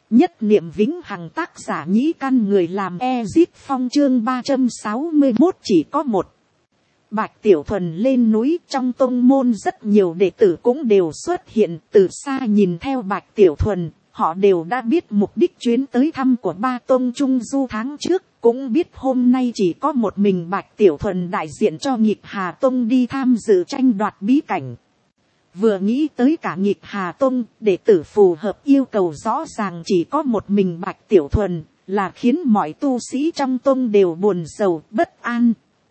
Nhất niệm vĩnh hằng, tác giả Nhĩ Căn, người làm Ezip Phong, chương 361 chỉ có một. Bạch Tiểu Thuần lên núi, trong tông môn rất nhiều đệ tử cũng đều xuất hiện. Từ xa nhìn theo Bạch Tiểu Thuần, họ đều đã biết mục đích chuyến tới thăm của ba tông Trung Du tháng trước. Cũng biết hôm nay chỉ có một mình Bạch Tiểu Thuần đại diện cho Nghịch Hà Tông đi tham dự tranh đoạt bí cảnh. Vừa nghĩ tới cả Nghịch Hà Tông, đệ tử phù hợp yêu cầu rõ ràng chỉ có một mình Bạch Tiểu Thuần, là khiến mọi tu sĩ trong tông đều buồn rầu, bất an.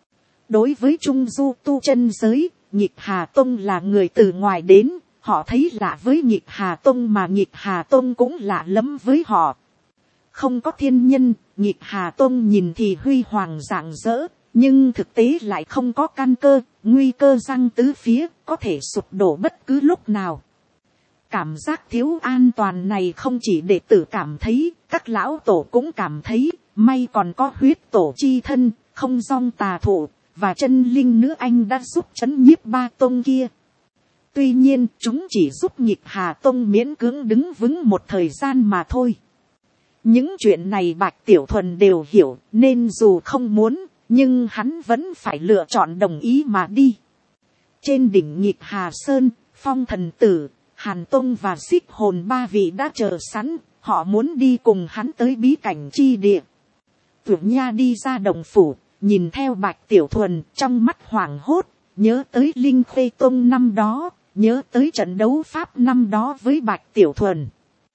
Đối với Trung Du tu chân giới, Nghịch Hà Tông là người từ ngoài đến, họ thấy lạ với Nghịch Hà Tông mà Nghịch Hà Tông cũng lạ lẫm với họ. Không có thiên nhân, Nghịch Hà Tông nhìn thì huy hoàng rạng rỡ, nhưng thực tế lại không có căn cơ, nguy cơ giăng tứ phía, có thể sụp đổ bất cứ lúc nào. Cảm giác thiếu an toàn này không chỉ đệ tử cảm thấy, các lão tổ cũng cảm thấy, may còn có huyết tổ chi thân, không dong tà thụ, và chân linh nữ anh đã giúp trấn nhiếp ba tông kia. Tuy nhiên, chúng chỉ giúp Nghịch Hà Tông miễn cưỡng đứng vững một thời gian mà thôi. Những chuyện này Bạch Tiểu Thuần đều hiểu, nên dù không muốn, nhưng hắn vẫn phải lựa chọn đồng ý mà đi. Trên đỉnh Nghịch Hà Sơn, Phong Thần Tử, Hàn Tông và Xích Hồn ba vị đã chờ sẵn, họ muốn đi cùng hắn tới bí cảnh chi địa. Tưởng Nha đi ra đồng phủ, nhìn theo Bạch Tiểu Thuần, trong mắt hoảng hốt, nhớ tới Linh Khê Tông năm đó, nhớ tới trận đấu pháp năm đó với Bạch Tiểu Thuần.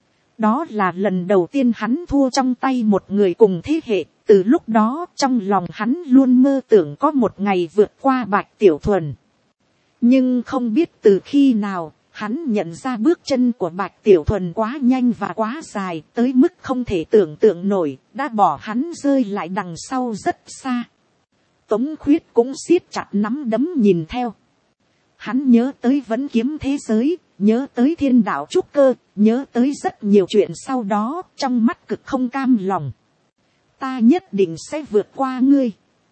Đó là lần đầu tiên hắn thua trong tay một người cùng thế hệ, từ lúc đó trong lòng hắn luôn mơ tưởng có một ngày vượt qua Bạch Tiểu Thuần. Nhưng không biết từ khi nào, hắn nhận ra bước chân của Bạch Tiểu Thuần quá nhanh và quá dài, tới mức không thể tưởng tượng nổi, đã bỏ hắn rơi lại đằng sau rất xa. Tống Khuyết cũng siết chặt nắm đấm nhìn theo. Hắn nhớ tới vấn kiếm thế giới, nhớ tới thiên đạo trúc cơ, nhớ tới rất nhiều chuyện sau đó, trong mắt cực không cam lòng. Ta nhất định sẽ vượt qua ngươi.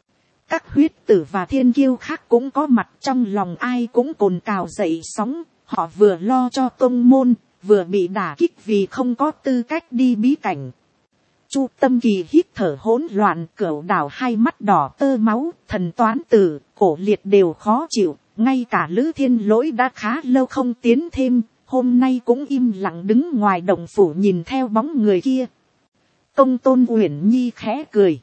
Các huyết tử và thiên kiêu khác cũng có mặt, trong lòng ai cũng cồn cào dậy sóng. Họ vừa lo cho tông môn, vừa bị đả kích vì không có tư cách đi bí cảnh. Chu Tâm Kỳ hít thở hỗn loạn, Cửu Đảo hai mắt đỏ tơ máu, Thần Toán Tử, Cổ Liệt đều khó chịu. Ngay cả Lữ Thiên Lỗi đã khá lâu không tiến thêm, hôm nay cũng im lặng đứng ngoài động phủ nhìn theo bóng người kia. Công Tôn Uyển Nhi khẽ cười.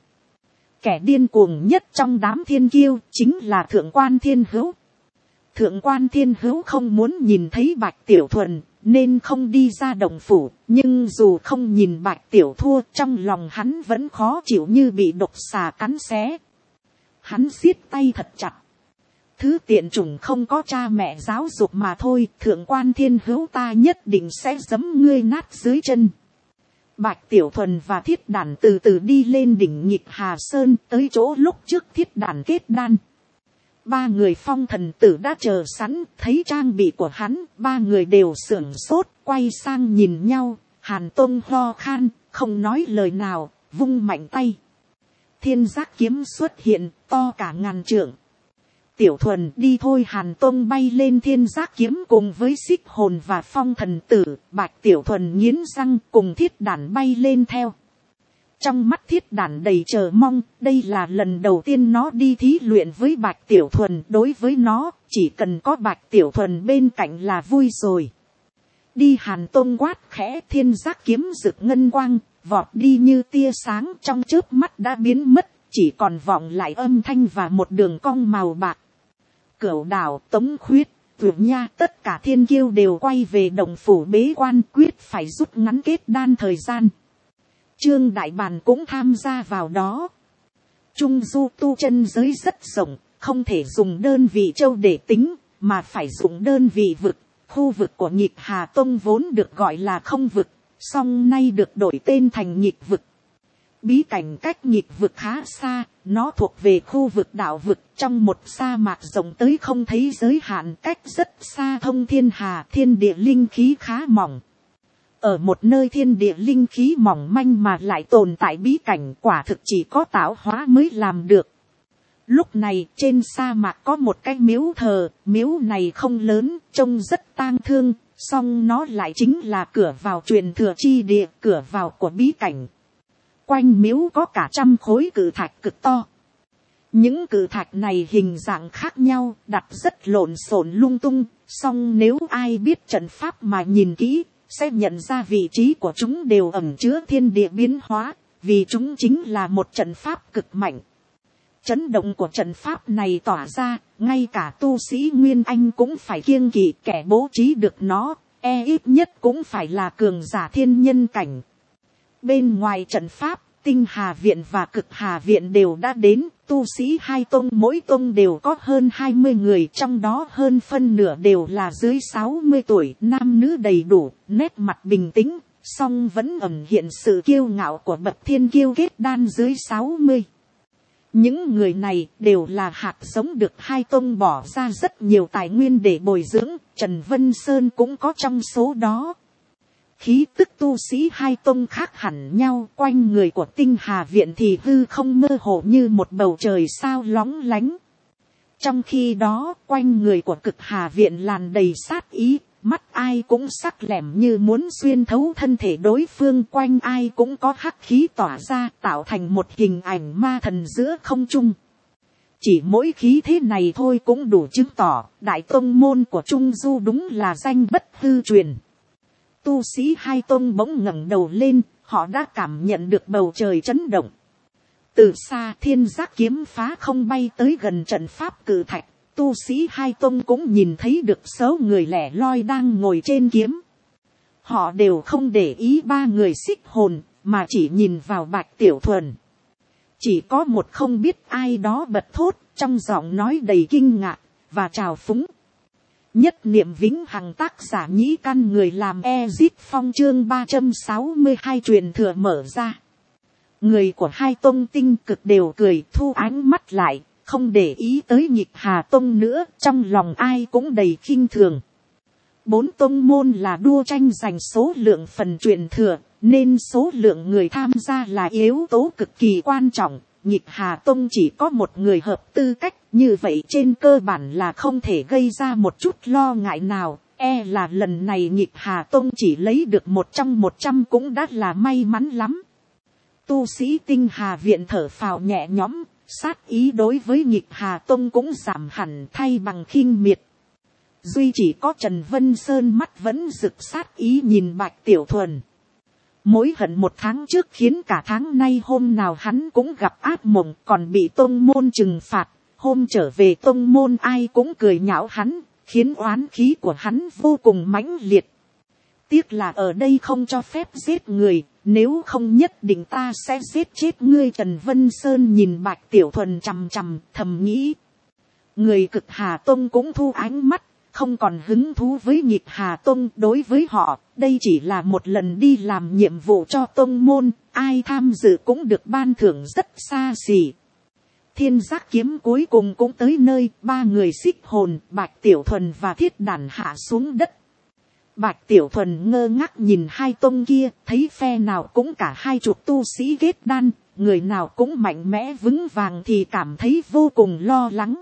Kẻ điên cuồng nhất trong đám thiên kiêu chính là Thượng Quan Thiên Hữu. Thượng Quan Thiên Hữu không muốn nhìn thấy Bạch Tiểu Thuần, nên không đi ra động phủ, nhưng dù không nhìn Bạch Tiểu thua, trong lòng hắn vẫn khó chịu như bị độc xà cắn xé. Hắn siết tay thật chặt. Thứ tiện chủng không có cha mẹ giáo dục mà thôi, Thượng Quan Thiên Hữu ta nhất định sẽ giẫm ngươi nát dưới chân. Bạch Tiểu Thuần và Thiết Đản từ từ đi lên đỉnh Nghịch Hà Sơn, tới chỗ lúc trước Thiết Đản kết đan. Ba người Phong Thần Tử đã chờ sẵn, thấy trang bị của hắn, ba người đều sửng sốt, quay sang nhìn nhau. Hàn Tông ho khan, không nói lời nào, vung mạnh tay. Thiên Giác kiếm xuất hiện, to cả ngàn trượng. Tiểu Thuần đi thôi. Hàn Tông bay lên Thiên Giác kiếm cùng với Xích Hồn và Phong Thần Tử. Bạch Tiểu Thuần nghiến răng cùng Thiết Đản bay lên theo. Trong mắt Thiết Đản đầy chờ mong, đây là lần đầu tiên nó đi thí luyện với Bạch Tiểu Thuần. Đối với nó, chỉ cần có Bạch Tiểu Thuần bên cạnh là vui rồi. Đi. Hàn Tông quát khẽ, Thiên Giác kiếm rực ngân quang, vọt đi như tia sáng, trong chớp mắt đã biến mất, chỉ còn vọng lại âm thanh và một đường cong màu bạc. Cửu Đảo, Tống Khuyết, Tưởng Nha, tất cả thiên kiêu đều quay về động phủ bế quan, quyết phải rút ngắn kết đan thời gian. Trương Đại Bàn cũng tham gia vào đó. Trung Du tu chân giới rất rộng, không thể dùng đơn vị châu để tính, mà phải dùng đơn vị vực. Khu vực của Nghịch Hà Tông vốn được gọi là không vực, song nay được đổi tên thành Nghịch vực. Bí cảnh cách Nghịch vực khá xa, nó thuộc về khu vực đạo vực, trong một sa mạc rộng tới không thấy giới hạn, cách rất xa thông thiên hà, thiên địa linh khí khá mỏng. Ở một nơi thiên địa linh khí mỏng manh mà lại tồn tại bí cảnh, quả thực chỉ có tạo hóa mới làm được. Lúc này trên sa mạc có một cái miếu thờ, miếu này không lớn, trông rất tang thương, song nó lại chính là cửa vào truyền thừa chi địa, cửa vào của bí cảnh. Quanh miếu có cả 100 khối cự thạch cực to. Những cự thạch này hình dạng khác nhau, đặt rất lộn xộn lung tung, song nếu ai biết trận pháp mà nhìn kỹ, sẽ nhận ra vị trí của chúng đều ẩn chứa thiên địa biến hóa, vì chúng chính là một trận pháp cực mạnh. Chấn động của trận pháp này tỏa ra, ngay cả tu sĩ Nguyên Anh cũng phải kiêng kỵ, kẻ bố trí được nó, ít nhất cũng phải là cường giả thiên nhân cảnh. Bên ngoài trận pháp, Tinh Hà Viện và Cực Hà Viện đều đã đến, tu sĩ hai tông mỗi tông đều có hơn 20 người, trong đó hơn phân nửa đều là dưới 60 tuổi, nam nữ đầy đủ, nét mặt bình tĩnh, song vẫn ẩn hiện sự kiêu ngạo của bậc thiên kiêu kết đan dưới 60. Những người này đều là hạt giống được hai tông bỏ ra rất nhiều tài nguyên để bồi dưỡng, Trần Vân Sơn cũng có trong số đó. Khí tức tu sĩ hai tông khác hẳn nhau, quanh người của Tinh Hà Viện thì hư không mơ hồ như một bầu trời sao lóng lánh. Trong khi đó, quanh người của Cực Hà Viện làn đầy sát ý, mắt ai cũng sắc lẻm như muốn xuyên thấu thân thể đối phương, quanh ai cũng có hắc khí tỏa ra, tạo thành một hình ảnh ma thần giữa không trung. Chỉ mỗi khí thế này thôi cũng đủ chứng tỏ, đại tông môn của Trung Du đúng là danh bất hư truyền. Tu sĩ hai tông bỗng ngẩng đầu lên, họ đã cảm nhận được bầu trời chấn động. Từ xa thiên giác kiếm phá không bay tới gần trận pháp cự thạch, tu sĩ hai tông cũng nhìn thấy được số người lẻ loi đang ngồi trên kiếm. Họ đều không để ý ba người xích hồn, mà chỉ nhìn vào Bạch Tiểu Thuần. Chỉ có một không biết ai đó bật thốt, trong giọng nói đầy kinh ngạc và trào phúng. Nhất niệm vĩnh hằng, tác giả Nhĩ Căn, người làm Ezit Phong, chương 362 truyền thừa mở ra. Người của hai tông tinh cực đều cười, thu ánh mắt lại, không để ý tới Nhịp Hà Tông nữa, trong lòng ai cũng đầy khinh thường. 4 tông môn là đua tranh giành số lượng phần truyền thừa, nên số lượng người tham gia là yếu tố cực kỳ quan trọng. Nhịp Hà Tông chỉ có một người hợp tư cách, như vậy trên cơ bản là không thể gây ra một chút lo ngại nào. Là lần này Nhịp Hà Tông chỉ lấy được 1 trong 100 cũng đã là may mắn lắm. Tu sĩ Tinh Hà Viện thở phào nhẹ nhõm, sát ý đối với Nhịp Hà Tông cũng giảm hẳn, thay bằng khinh miệt. Duy chỉ có Trần Vân Sơn mắt vẫn rực sát ý nhìn Bạch Tiểu Thuần. Mối hận 1 tháng trước khiến cả tháng nay hôm nào hắn cũng gặp ác mộng, còn bị tông môn trừng phạt. Hôm trở về tông môn ai cũng cười nhạo hắn, khiến oán khí của hắn vô cùng mãnh liệt. Tiếc là ở đây không cho phép giết người, nếu không nhất định ta sẽ giết chết ngươi. Trần Vân Sơn nhìn Bạch Tiểu Thuần chằm chằm, thầm nghĩ. Người Cực Hà Tông cũng thu ánh mắt, không còn hứng thú với Nhịp Hà Tông. Đối với họ, đây chỉ là một lần đi làm nhiệm vụ cho tông môn, ai tham dự cũng được ban thưởng rất xa xỉ. Thiên giác kiếm cuối cùng cũng tới nơi, 3 người xích hồn, Bạch Tiểu Thuần và Thiết Đản hạ xuống đất. Bạch Tiểu Thuần ngơ ngác nhìn hai tông kia, thấy phe nào cũng cả 20 tu sĩ kết đan, người nào cũng mạnh mẽ vững vàng thì cảm thấy vô cùng lo lắng.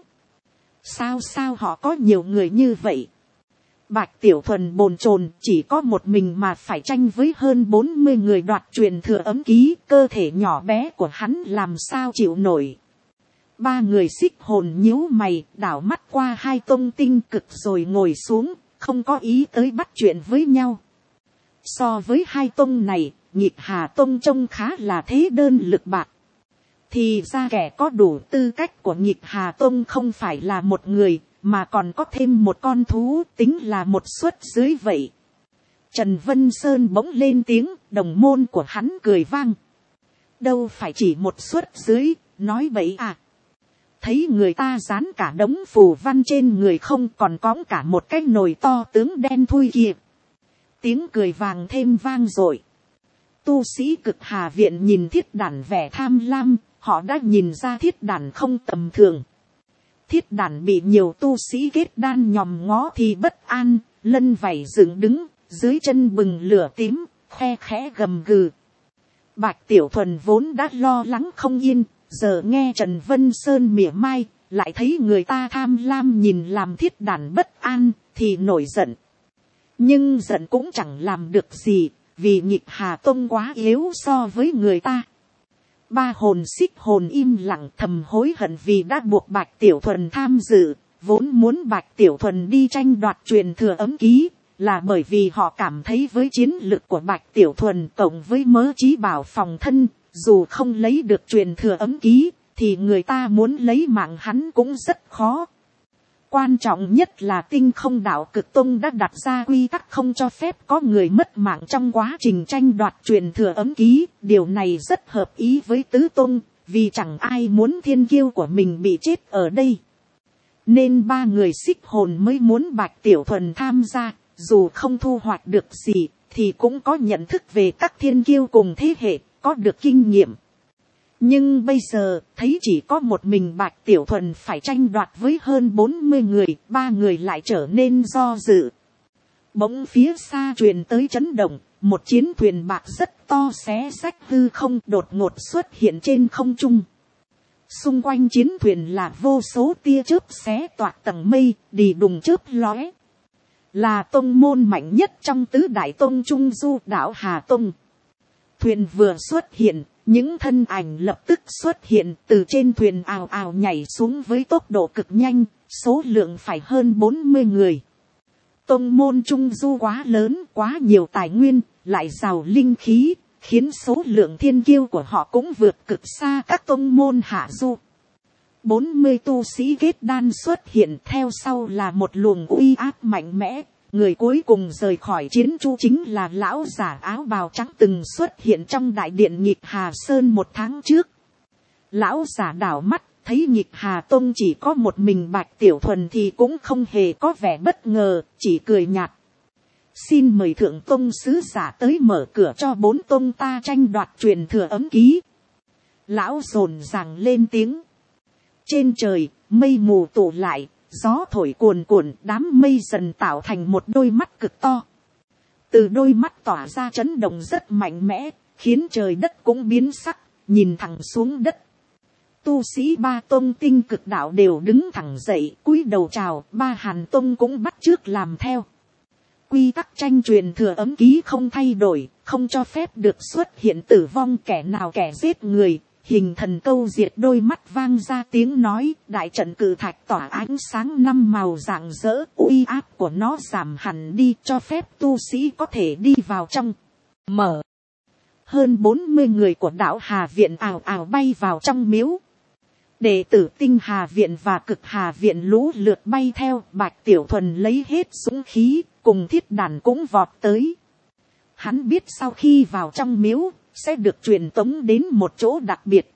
Sao họ có nhiều người như vậy? Bạch Tiểu Thuần bồn chồn, chỉ có một mình mà phải tranh với hơn 40 người đoạt truyền thừa ấm ký, cơ thể nhỏ bé của hắn làm sao chịu nổi. 3 người xích hồn nhíu mày, đảo mắt qua hai tông tinh cực rồi ngồi xuống, không có ý tới bắt chuyện với nhau. So với hai tông này, Nhịp Hà Tông trông khá là thế đơn lực bạc. Thì ra kẻ có đủ tư cách của Nhịp Hà Tông không phải là một người, mà còn có thêm một con thú, tính là một suất dưới vậy. Trần Vân Sơn bỗng lên tiếng, đồng môn của hắn cười vang. Đâu phải chỉ một suất dưới, nói bậy à. Thấy người ta dán cả đống phù văn trên người không, còn cõng cả một cái nồi to tướng đen thui kìa. Tiếng cười vàng thêm vang dội. Tu sĩ Cực Hà Viện nhìn Thiết Đản vẻ tham lam, họ đã nhìn ra Thiết Đản không tầm thường. Thiết Đản bị nhiều tu sĩ kết đan nhòm ngó thì bất an, lân vảy dựng đứng, dưới chân bừng lửa tím, khe khẽ gầm gừ. Bạch Tiểu Thuần vốn đã lo lắng không yên, giờ nghe Trần Vân Sơn mỉa mai, lại thấy người ta tham lam nhìn làm Thiết Đản bất an, thì nổi giận. nhưng giận cũng chẳng làm được gì, vì nhịp Hà Tông quá yếu so với người ta. Ba hồn xích hồn im lặng thầm hối hận vì đã buộc Bạch Tiểu Thuần tham dự, vốn muốn Bạch Tiểu Thuần đi tranh đoạt truyền thừa ấm ký, là bởi vì họ cảm thấy với chiến lực của Bạch Tiểu Thuần cộng với mớ trí bảo phòng thân, dù không lấy được truyền thừa ấm ký, thì người ta muốn lấy mạng hắn cũng rất khó. Quan trọng nhất là Tinh Không Đạo Cực Tông đã đặt ra quy tắc không cho phép có người mất mạng trong quá trình tranh đoạt truyền thừa ấm ký. Điều này rất hợp ý với Tứ Tông, vì chẳng ai muốn thiên kiêu của mình bị chết ở đây. Nên ba người xích hồn mới muốn Bạch Tiểu Thuần tham gia, dù không thu hoạch được gì, thì cũng có nhận thức về các thiên kiêu cùng thế hệ, có được kinh nghiệm. Nhưng bây giờ, thấy chỉ có một mình Bạch Tiểu Thuần phải tranh đoạt với hơn 40 người, ba người lại trở nên do dự. Bỗng phía xa truyền tới chấn động, một chiến thuyền bạc rất to xé xách hư không đột ngột xuất hiện trên không trung. Xung quanh chiến thuyền là vô số tia chớp xé toạc tầng mây, đì đùng chớp lóe. Là tông môn mạnh nhất trong tứ đại tông Trung Du đảo Hà Tông. Thuyền vừa xuất hiện, những thân ảnh lập tức xuất hiện từ trên thuyền ào ào nhảy xuống với tốc độ cực nhanh, số lượng phải hơn 40 người. Tông môn Trung Du quá lớn, quá nhiều tài nguyên, lại giàu linh khí, khiến số lượng thiên kiêu của họ cũng vượt cực xa các tông môn hạ du. 40 tu sĩ kết đan xuất hiện, theo sau là một luồng uy áp mạnh mẽ. Người cuối cùng rời khỏi chiến chu chính là lão giả áo bào trắng từng xuất hiện trong đại điện Nhịp Hà Sơn 1 tháng trước. Lão giả đảo mắt, thấy Nhịp Hà Tông chỉ có một mình Bạch Tiểu Thuần thì cũng không hề có vẻ bất ngờ, chỉ cười nhạt. Xin mời thượng tông sứ giả tới mở cửa cho 4 tông ta tranh đoạt truyền thừa ấm ký. Lão rồn ràng lên tiếng. Trên trời, mây mù tụ lại. Gió thổi cuồn cuộn, đám mây dần tạo thành một đôi mắt cực to. Từ đôi mắt tỏa ra chấn động rất mạnh mẽ, khiến trời đất cũng biến sắc, nhìn thẳng xuống đất. Tu sĩ ba tông Tinh Cực Đạo đều đứng thẳng dậy, cúi đầu chào, ba Hàn tông cũng bắt chước làm theo. Quy tắc tranh truyền thừa ấm ký không thay đổi, không cho phép được xuất hiện tử vong kẻ nào kẻ giết người. Hình thần câu diệt đôi mắt vang ra tiếng nói, đại trận cử thạch tỏa ánh sáng 5 màu rạng rỡ, uy áp của nó giảm hẳn đi, cho phép tu sĩ có thể đi vào trong. Mở. Hơn 40 người của đạo Hà Viện ào ào bay vào trong miếu. Đệ tử Tinh Hà Viện và Cực Hà Viện lũ lượt bay theo, Bạch Tiểu Thuần lấy hết dũng khí, cùng Thiết Đàn cũng vọt tới. Hắn biết sau khi vào trong miếu, sẽ được truyền tống đến một chỗ đặc biệt.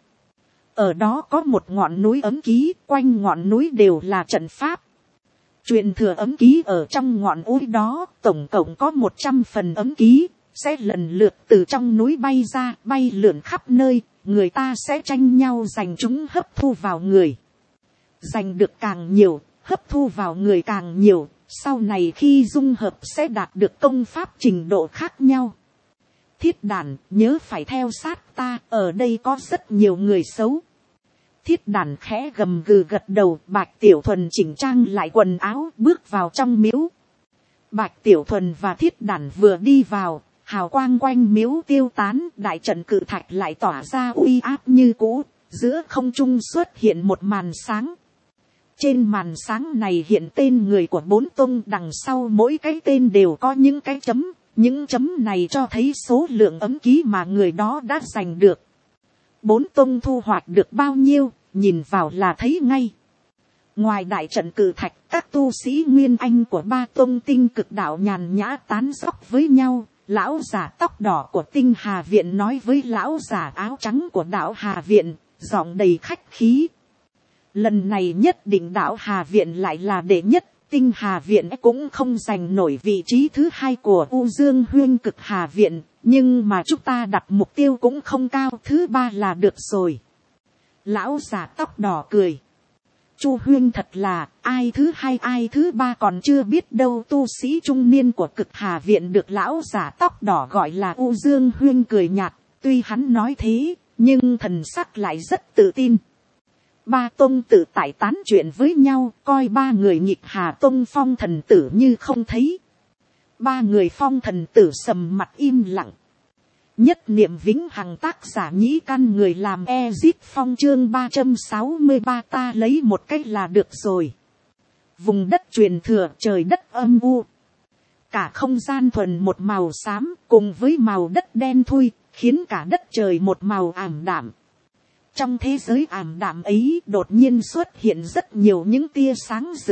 Ở đó có một ngọn núi ấm ký, quanh ngọn núi đều là trận pháp. Truyền thừa ấm ký ở trong ngọn núi đó, tổng cộng có 100 phần ấm ký, sẽ lần lượt từ trong núi bay ra, bay lượn khắp nơi, người ta sẽ tranh nhau giành chúng hấp thu vào người. Giành được càng nhiều, hấp thu vào người càng nhiều, sau này khi dung hợp sẽ đạt được công pháp trình độ khác nhau. Thiết Đàn, nhớ phải theo sát ta, ở đây có rất nhiều người xấu. Thiết Đàn khẽ gầm gừ gật đầu, Bạch Tiểu Thuần chỉnh trang lại quần áo, bước vào trong miếu. Bạch Tiểu Thuần và Thiết Đàn vừa đi vào, hào quang quanh miếu tiêu tán, đại trận cự thạch lại tỏa ra uy áp như cũ, giữa không trung xuất hiện một màn sáng. Trên màn sáng này hiện tên người của 4 tông, đằng sau mỗi cái tên đều có những cái chấm. Những chấm này cho thấy số lượng ấm ký mà người đó đã giành được. 4 tông thu hoạch được bao nhiêu, nhìn vào là thấy ngay. Ngoài đại trận cử thạch, các tu sĩ nguyên anh của 3 tông Tinh Cực Đạo nhàn nhã tán dóc với nhau. Lão giả tóc đỏ của Tinh Hà Viện nói với lão giả áo trắng của đạo Hà Viện, giọng đầy khách khí. Lần này nhất định đạo Hà Viện lại là đệ nhất. Tinh Hà Viện cũng không giành nổi vị trí thứ 2 của U Dương Huyên Cực Hà Viện, nhưng mà chúng ta đặt mục tiêu cũng không cao, thứ 3 là được rồi. Lão giả tóc đỏ cười. Chu Huyên thật là, ai thứ 2 ai thứ 3 còn chưa biết đâu. Tu sĩ trung niên của Cực Hà Viện được lão giả tóc đỏ gọi là U Dương Huyên cười nhạt, tuy hắn nói thế, nhưng thần sắc lại rất tự tin. 3 tông tự tại tán chuyện với nhau, coi 3 người Nhịp Hà Tông phong thần tử như không thấy. Ba người phong thần tử sầm mặt im lặng. Nhất niệm vĩnh hằng tác giả nhĩ căn người làm Ezit Phong chương 363 ta lấy một cách là được rồi. Vùng đất truyền thừa trời đất âm u. Cả không gian thuần một màu xám cùng với màu đất đen thui, khiến cả đất trời một màu ảm đạm. Trong thế giới ảm đạm ấy đột nhiên xuất hiện rất nhiều những tia sáng rực.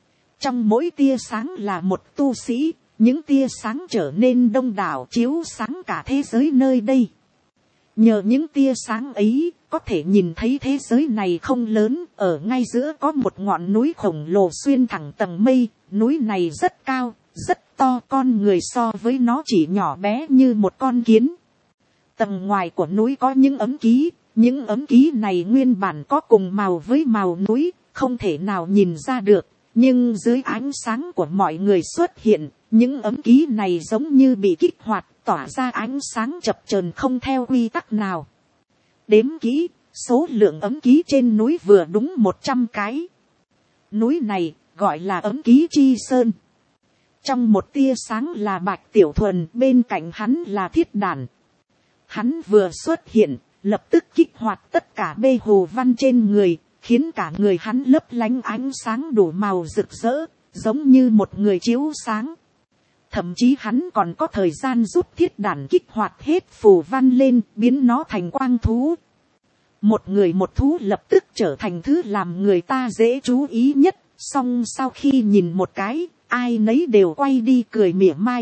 Trong mỗi tia sáng là một tu sĩ, những tia sáng trở nên đông đảo chiếu sáng cả thế giới nơi đây. Nhờ những tia sáng ấy, có thể nhìn thấy thế giới này không lớn, ở ngay giữa có một ngọn núi khổng lồ xuyên thẳng tầng mây, núi này rất cao, rất to, con người so với nó chỉ nhỏ bé như một con kiến. Tầng ngoài của núi có những ấm ký, những ấm ký này nguyên bản có cùng màu với màu núi, không thể nào nhìn ra được, nhưng dưới ánh sáng của mọi người xuất hiện, những ấm ký này giống như bị kích hoạt, tỏa ra ánh sáng chập chờn không theo quy tắc nào. Đếm kỹ, số lượng ấm ký trên núi vừa đúng 100 cái. Núi này gọi là ấm ký chi sơn. Trong một tia sáng là Bạch Tiểu Thuần, bên cạnh hắn là Thiết Đản. Hắn vừa xuất hiện, lập tức kích hoạt tất cả bê hồ văn trên người, khiến cả người hắn lấp lánh ánh sáng đủ màu rực rỡ, giống như một người chiếu sáng. Thậm chí hắn còn có thời gian giúp Thiết Đản kích hoạt hết phù văn lên, biến nó thành quang thú. Một người một thú lập tức trở thành thứ làm người ta dễ chú ý nhất, song sau khi nhìn một cái, ai nấy đều quay đi cười mỉa mai.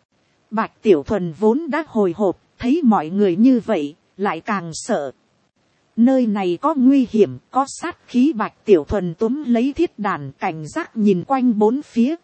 Bạch Tiểu Thuần vốn đã hồi hộp, thấy mọi người như vậy, lại càng sợ. Nơi này có nguy hiểm, có sát khí. Bạch Tiểu Thuần túm lấy Thiết Đản, cảnh giác nhìn quanh bốn phía.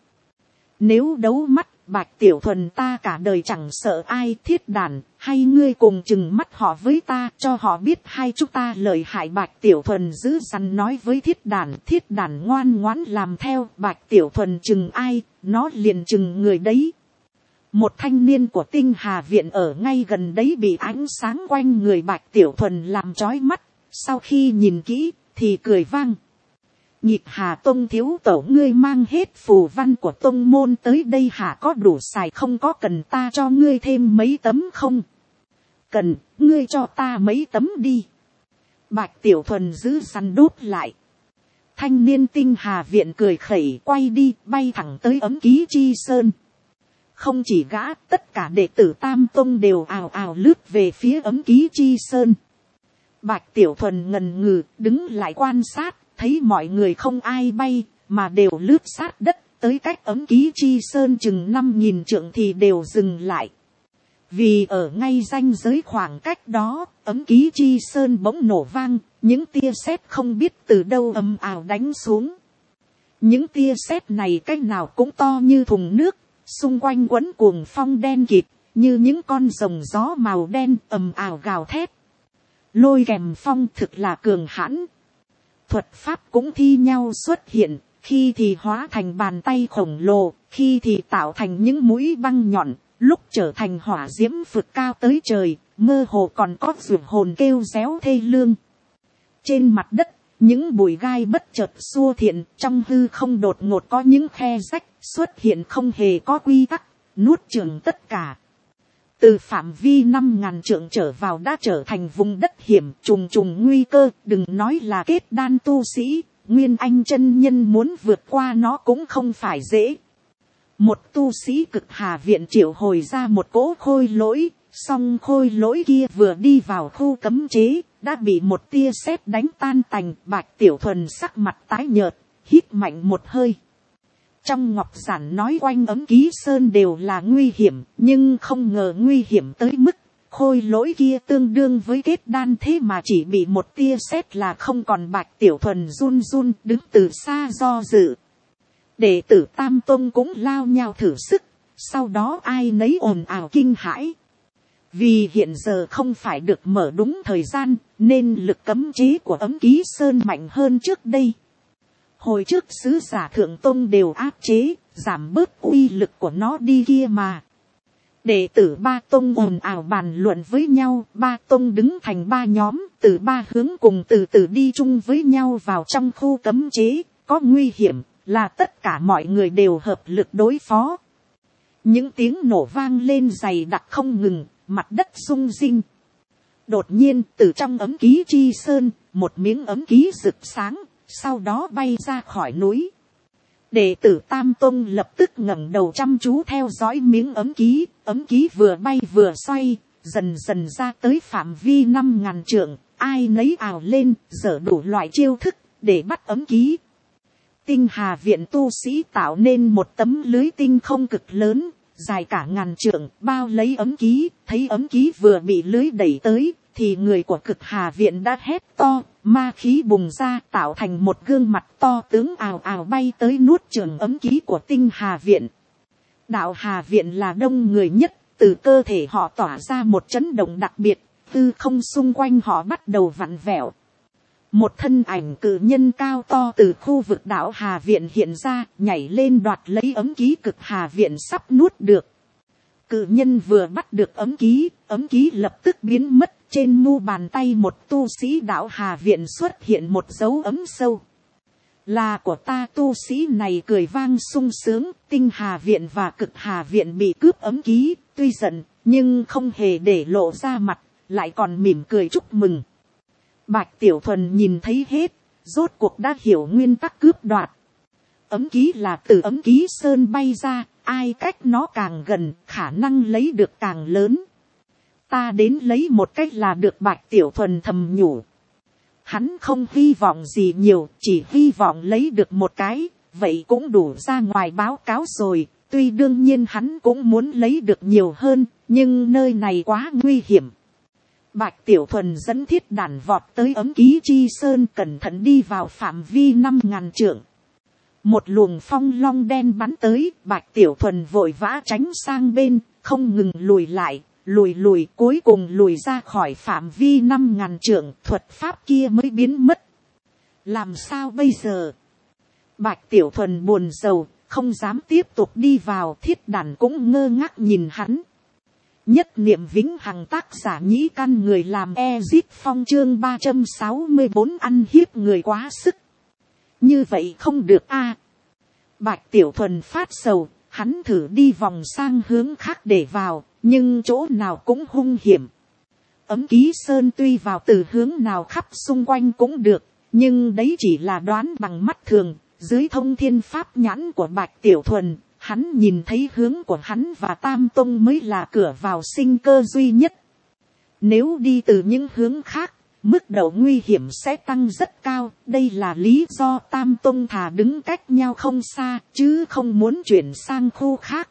Nếu đấu mắt, Bạch Tiểu Thuần ta cả đời chẳng sợ ai. Thiết Đản, hay ngươi cùng chừng mắt họ với ta, cho họ biết hai chúng ta lợi hại. Bạch Tiểu Thuần giữ răn nói với Thiết Đản. Thiết Đản ngoan ngoãn làm theo. Bạch Tiểu Thuần chừng ai, nó liền chừng người đấy. Một thanh niên của Tinh Hà Viện ở ngay gần đấy bị ánh sáng quanh người Bạch Tiểu Thuần làm chói mắt, sau khi nhìn kỹ thì cười vang. Nhịp Hà Tông thiếu tổ, ngươi mang hết phù văn của tông môn tới đây hả? Có đủ xài không? Có cần ta cho ngươi thêm mấy tấm không? Cần, ngươi cho ta mấy tấm đi. Bạch Tiểu Thuần giữ răn đốt lại. Thanh niên Tinh Hà Viện cười khẩy quay đi, bay thẳng tới ấm ký chi sơn. Không chỉ gã, tất cả đệ tử Tam Tông đều ào ào lướt về phía ấm ký chi sơn. Bạch Tiểu Thuần ngần ngừ, đứng lại quan sát, thấy mọi người không ai bay, mà đều lướt sát đất, tới cách ấm ký chi sơn chừng 5.000 trượng thì đều dừng lại. Vì ở ngay ranh giới khoảng cách đó, ấm ký chi sơn bỗng nổ vang, những tia sét không biết từ đâu ầm ào đánh xuống. Những tia sét này cách nào cũng to như thùng nước, xung quanh quấn cuồng phong đen kịt, như những con rồng gió màu đen ầm ào gào thét. Lôi kèm phong thực là cường hãn. Thuật pháp cũng thi nhau xuất hiện, khi thì hóa thành bàn tay khổng lồ, khi thì tạo thành những mũi băng nhọn, lúc trở thành hỏa diễm phực cao tới trời, mơ hồ còn có ruột hồn kêu réo thê lương. Trên mặt đất, những bụi gai bất chợt xua thiện, trong hư không đột ngột có những khe rách xuất hiện không hề có quy tắc, nuốt chửng tất cả. Từ phạm vi 5.000 trượng trở vào đã trở thành vùng đất hiểm, trùng trùng nguy cơ, đừng nói là kết đan tu sĩ, Nguyên Anh chân nhân muốn vượt qua nó cũng không phải dễ. Một tu sĩ Cực Hà Viện triệu hồi ra một cỗ khôi lỗi, song khôi lỗi kia vừa đi vào khu cấm chế, đã bị một tia sét đánh tan tành. Bạch Tiểu Thuần sắc mặt tái nhợt, hít mạnh một hơi. Trong ngọc giản nói quanh ấm ký sơn đều là nguy hiểm, nhưng không ngờ nguy hiểm tới mức khôi lỗi kia tương đương với kết đan, thế mà chỉ bị một tia sét là không còn. Bạch Tiểu Thuần run run đứng từ xa do dự. Đệ tử Tam Tông cũng lao nhau thử sức, sau đó ai nấy ồn ào kinh hãi. Vì hiện giờ không phải được mở đúng thời gian, nên lực cấm chế của ấm ký sơn mạnh hơn trước đây. Hồi trước sứ giả Thượng Tông đều áp chế, giảm bớt uy lực của nó đi kia mà. Đệ tử Ba Tông ồn ào bàn luận với nhau, Ba Tông đứng thành ba nhóm, từ ba hướng cùng từ từ đi chung với nhau vào trong khu cấm chế, có nguy hiểm, là tất cả mọi người đều hợp lực đối phó. Những tiếng nổ vang lên dày đặc không ngừng, mặt đất rung rinh. Đột nhiên từ trong ấm ký chi sơn, một miếng ấm ký rực sáng, sau đó bay ra khỏi núi. Đệ tử Tam Tông lập tức ngẩng đầu chăm chú theo dõi miếng ấm ký vừa bay vừa xoay, dần dần ra tới phạm vi 5.000 trượng, ai nấy ào lên, giở đủ loại chiêu thức, để bắt ấm ký. Tinh Hà Viện tu sĩ tạo nên một tấm lưới tinh không cực lớn, dài cả 1.000 trượng, bao lấy ấm ký, thấy ấm ký vừa bị lưới đẩy tới, thì người của Cực Hà Viện đã hét to, ma khí bùng ra tạo thành một gương mặt to tướng ào ào bay tới nuốt chửng ấm ký của Tinh Hà Viện. Đạo Hà Viện là đông người nhất, từ cơ thể họ tỏa ra một chấn động đặc biệt, tư không xung quanh họ bắt đầu vặn vẹo. Một thân ảnh cự nhân cao to từ khu vực đạo Hà Viện hiện ra, nhảy lên đoạt lấy ấm ký Cực Hà Viện sắp nuốt được. Cự nhân vừa bắt được ấm ký lập tức biến mất, trên mu bàn tay một tu sĩ đạo Hà Viện xuất hiện một dấu ấm sâu. Là của ta. Tu sĩ này cười vang sung sướng. Tinh Hà Viện và Cực Hà Viện bị cướp ấm ký, tuy giận nhưng không hề để lộ ra mặt, lại còn mỉm cười chúc mừng. Bạch Tiểu Thuần nhìn thấy hết, rốt cuộc đã hiểu nguyên tắc cướp đoạt. Ấm ký là từ ấm ký sơn bay ra, ai cách nó càng gần, khả năng lấy được càng lớn. Ta đến lấy một cách là được. Bạch Tiểu Thuần thầm nhủ. Hắn không hy vọng gì nhiều, chỉ hy vọng lấy được một cái, vậy cũng đủ ra ngoài báo cáo rồi. Tuy đương nhiên hắn cũng muốn lấy được nhiều hơn, nhưng nơi này quá nguy hiểm. Bạch Tiểu Thuần dẫn Thiết Đản vọt tới ấm ký chi sơn, cẩn thận đi vào phạm vi 5.000 trượng. Một luồng phong long đen bắn tới, Bạch Tiểu Thuần vội vã tránh sang bên, không ngừng lùi lại, lùi cuối cùng lùi ra khỏi phạm vi 5.000 trượng, thuật pháp kia mới biến mất. Làm sao bây giờ? Bạch Tiểu Thuần buồn rầu, không dám tiếp tục đi vào. Thiết Đản cũng ngơ ngác nhìn hắn. Nhất niệm vĩnh hằng. Tác giả Nhĩ Căn. Người làm Ezip Phong. Chương 364 ăn hiếp người quá sức. Như vậy không được a. Bạch Tiểu Thuần phát sầu, hắn thử đi vòng sang hướng khác để vào, nhưng chỗ nào cũng hung hiểm. Ấm ký sơn tuy vào từ hướng nào khắp xung quanh cũng được, nhưng đấy chỉ là đoán bằng mắt thường. Dưới thông thiên pháp nhãn của Bạch Tiểu Thuần, hắn nhìn thấy hướng của hắn và Tam Tông mới là cửa vào sinh cơ duy nhất. Nếu đi từ những hướng khác, mức độ nguy hiểm sẽ tăng rất cao. Đây là lý do Tam Tông thà đứng cách nhau không xa, chứ không muốn chuyển sang khu khác.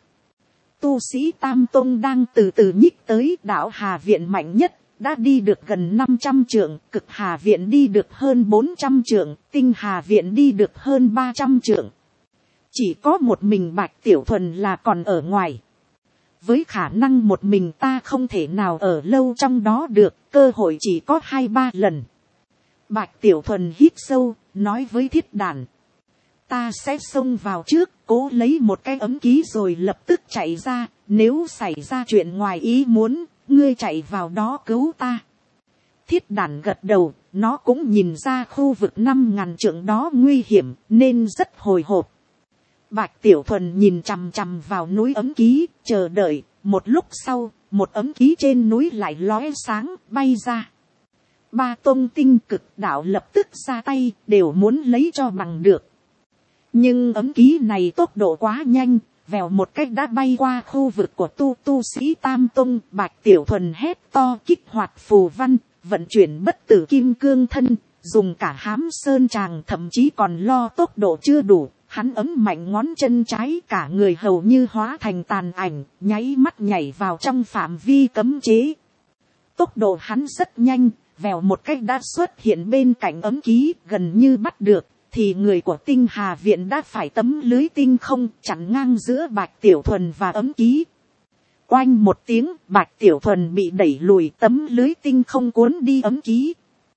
Tu sĩ Tam Tông đang từ từ nhích tới. Đạo Hà Viện mạnh nhất, đã đi được gần 500 trượng, Cực Hà Viện đi được hơn 400 trượng, Tinh Hà Viện đi được hơn 300 trượng. Chỉ có một mình Bạch Tiểu Thuần là còn ở ngoài. Với khả năng một mình ta không thể nào ở lâu trong đó được, cơ hội chỉ có 2-3 lần. Bạch Tiểu Thuần hít sâu, nói với Thiết Đản. Ta sẽ xông vào trước, cố lấy một cái ấm ký rồi lập tức chạy ra, nếu xảy ra chuyện ngoài ý muốn, ngươi chạy vào đó cứu ta. Thiết Đản gật đầu, nó cũng nhìn ra khu vực 5.000 trượng đó nguy hiểm, nên rất hồi hộp. Bạch Tiểu Thuần nhìn chằm chằm vào núi ấm ký, chờ đợi. Một lúc sau, một ấm ký trên núi lại lóe sáng, bay ra. Ba Tông Tinh Cực Đạo lập tức ra tay, đều muốn lấy cho bằng được. Nhưng ấm ký này tốc độ quá nhanh, vèo một cách đã bay qua khu vực của tu sĩ Tam Tông. Bạch Tiểu Thuần hét to, kích hoạt phù văn, vận chuyển bất tử kim cương thân, dùng cả hám sơn tràng, thậm chí còn lo tốc độ chưa đủ. Hắn ấm mạnh ngón chân trái, cả người hầu như hóa thành tàn ảnh, nháy mắt nhảy vào trong phạm vi cấm chế. Tốc độ hắn rất nhanh, vèo một cách đã xuất hiện bên cạnh ấm ký, gần như bắt được, thì người của Tinh Hà Viện đã phải tấm lưới tinh không chặn ngang giữa Bạch Tiểu Thuần và ấm ký. Oanh một tiếng, Bạch Tiểu Thuần bị đẩy lùi, tấm lưới tinh không cuốn đi ấm ký.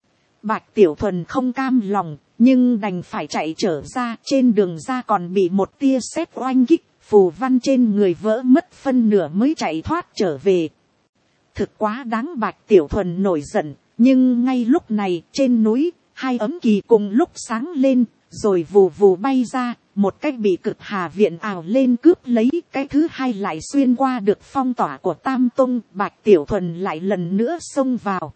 Bạch Tiểu Thuần không cam lòng, nhưng đành phải chạy trở ra. Trên đường ra còn bị một tia sét oanh kích, phù văn trên người vỡ mất phân nửa mới chạy thoát trở về. Thực quá đáng. Bạch Tiểu Thuần nổi giận, nhưng ngay lúc này trên núi, hai ấm kỳ cùng lúc sáng lên, rồi vù vù bay ra, một cái bị cực hà viện ào lên cướp lấy, cái thứ hai lại xuyên qua được phong tỏa của Tam Tông. Bạch Tiểu Thuần lại lần nữa xông vào,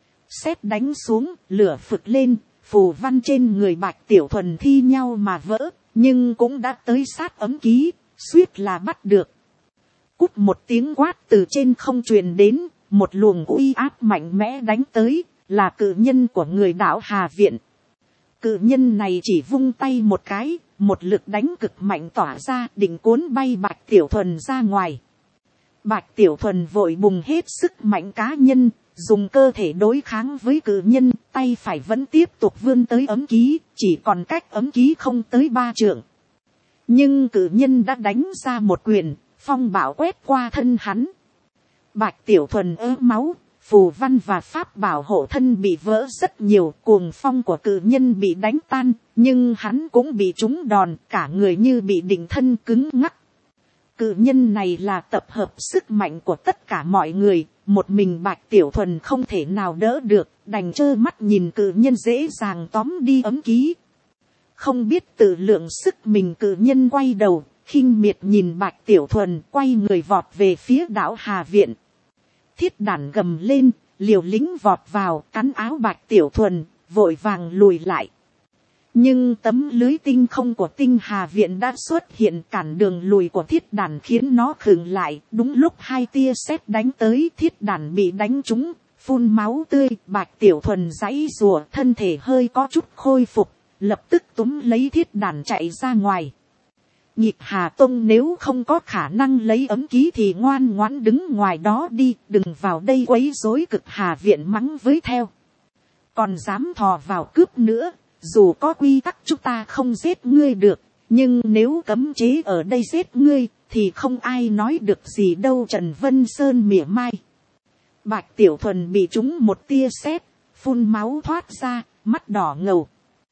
sét đánh xuống, lửa phực lên, phù văn trên người Bạch Tiểu Thuần thi nhau mà vỡ, nhưng cũng đã tới sát ấm ký, suýt là bắt được. Cút một tiếng quát từ trên không truyền đến, một luồng uy áp mạnh mẽ đánh tới, là cự nhân của người Đạo Hà Viện. Cự nhân này chỉ vung tay một cái, một lực đánh cực mạnh tỏa ra, định cuốn bay Bạch Tiểu Thuần ra ngoài. Bạch Tiểu Thuần vội bùng hết sức mạnh cá nhân, dùng cơ thể đối kháng với cự nhân, tay phải vẫn tiếp tục vươn tới ấm ký, chỉ còn cách ấm ký không tới 3 trượng. Nhưng cự nhân đã đánh ra một quyền, phong bạo quét qua thân hắn. Bạch Tiểu Thuần ớ máu, phù văn và pháp bảo hộ thân bị vỡ rất nhiều, cuồng phong của cự nhân bị đánh tan, nhưng hắn cũng bị trúng đòn, cả người như bị định thân cứng ngắc. Cự nhân này là tập hợp sức mạnh của tất cả mọi người, một mình Bạch Tiểu Thuần không thể nào đỡ được, đành trơ mắt nhìn cự nhân dễ dàng tóm đi ấm ký. Không biết tự lượng sức mình, cự nhân quay đầu, khinh miệt nhìn Bạch Tiểu Thuần, quay người vọt về phía Đạo Hà Viện. Thiết Đản gầm lên, liều lĩnh vọt vào, cắn áo Bạch Tiểu Thuần, vội vàng lùi lại. Nhưng tấm lưới tinh không của Tinh Hà Viện đã xuất hiện, cản đường lùi của Thiết Đản khiến nó khựng lại. Đúng lúc hai tia sét đánh tới, Thiết Đản bị đánh trúng, phun máu tươi. Bạch Tiểu Thuần giãy giụa, thân thể hơi có chút khôi phục, lập tức túm lấy Thiết Đản chạy ra ngoài. Nhịp Hà Tông nếu không có khả năng lấy ấm ký thì ngoan ngoãn đứng ngoài đó đi, đừng vào đây quấy rối. Cực Hà Viện mắng với theo. Còn dám thò vào cướp nữa, dù có quy tắc chúng ta không giết ngươi được, nhưng nếu cấm chế ở đây giết ngươi, thì không ai nói được gì đâu. Trần Vân Sơn mỉa mai. Bạch Tiểu Thuần bị trúng một tia sét, phun máu thoát ra, mắt đỏ ngầu.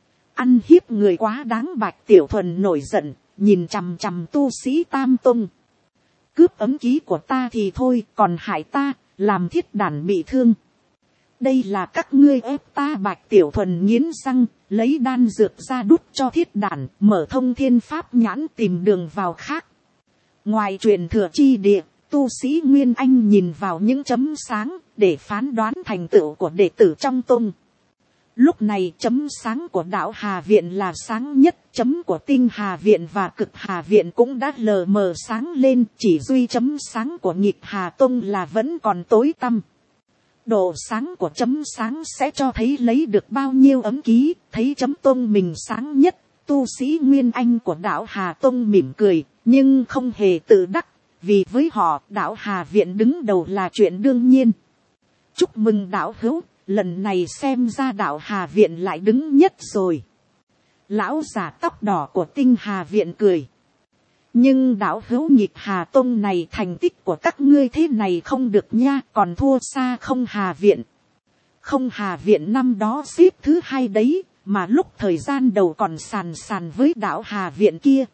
Ăn hiếp người quá đáng. Bạch Tiểu Thuần nổi giận, nhìn chằm chằm tu sĩ Tam Tông. Cướp ấm ký của ta thì thôi, còn hại ta, làm Thiết Đản bị thương. Đây là các ngươi ép ta. Bạch Tiểu Thuần nghiến răng, lấy đan dược ra đút cho Thiết Đản, mở thông thiên pháp nhãn tìm đường vào khác. Ngoài truyền thừa chi địa, tu sĩ Nguyên Anh nhìn vào những chấm sáng, để phán đoán thành tựu của đệ tử trong tông. Lúc này chấm sáng của Đạo Hà Viện là sáng nhất, chấm của Tinh Hà Viện và Cực Hà Viện cũng đã lờ mờ sáng lên, chỉ duy chấm sáng của Nghịch Hà Tông là vẫn còn tối tăm. Độ sáng của chấm sáng sẽ cho thấy lấy được bao nhiêu ấm ký, thấy chấm tông mình sáng nhất. Tu sĩ Nguyên Anh của Đạo Hà Tông mỉm cười, nhưng không hề tự đắc, vì với họ Đạo Hà Viện đứng đầu là chuyện đương nhiên. Chúc mừng đạo hữu, lần này xem ra Đạo Hà Viện lại đứng nhất rồi. Lão già tóc đỏ của Tinh Hà Viện cười. Nhưng đạo hữu Nhịp Hà Tông này thành tích của các ngươi thế này không được nha, còn thua xa Không Hà Viện. Không Hà Viện năm đó xếp thứ 2 đấy, mà lúc thời gian đầu còn sàn sàn với Đạo Hà Viện kia.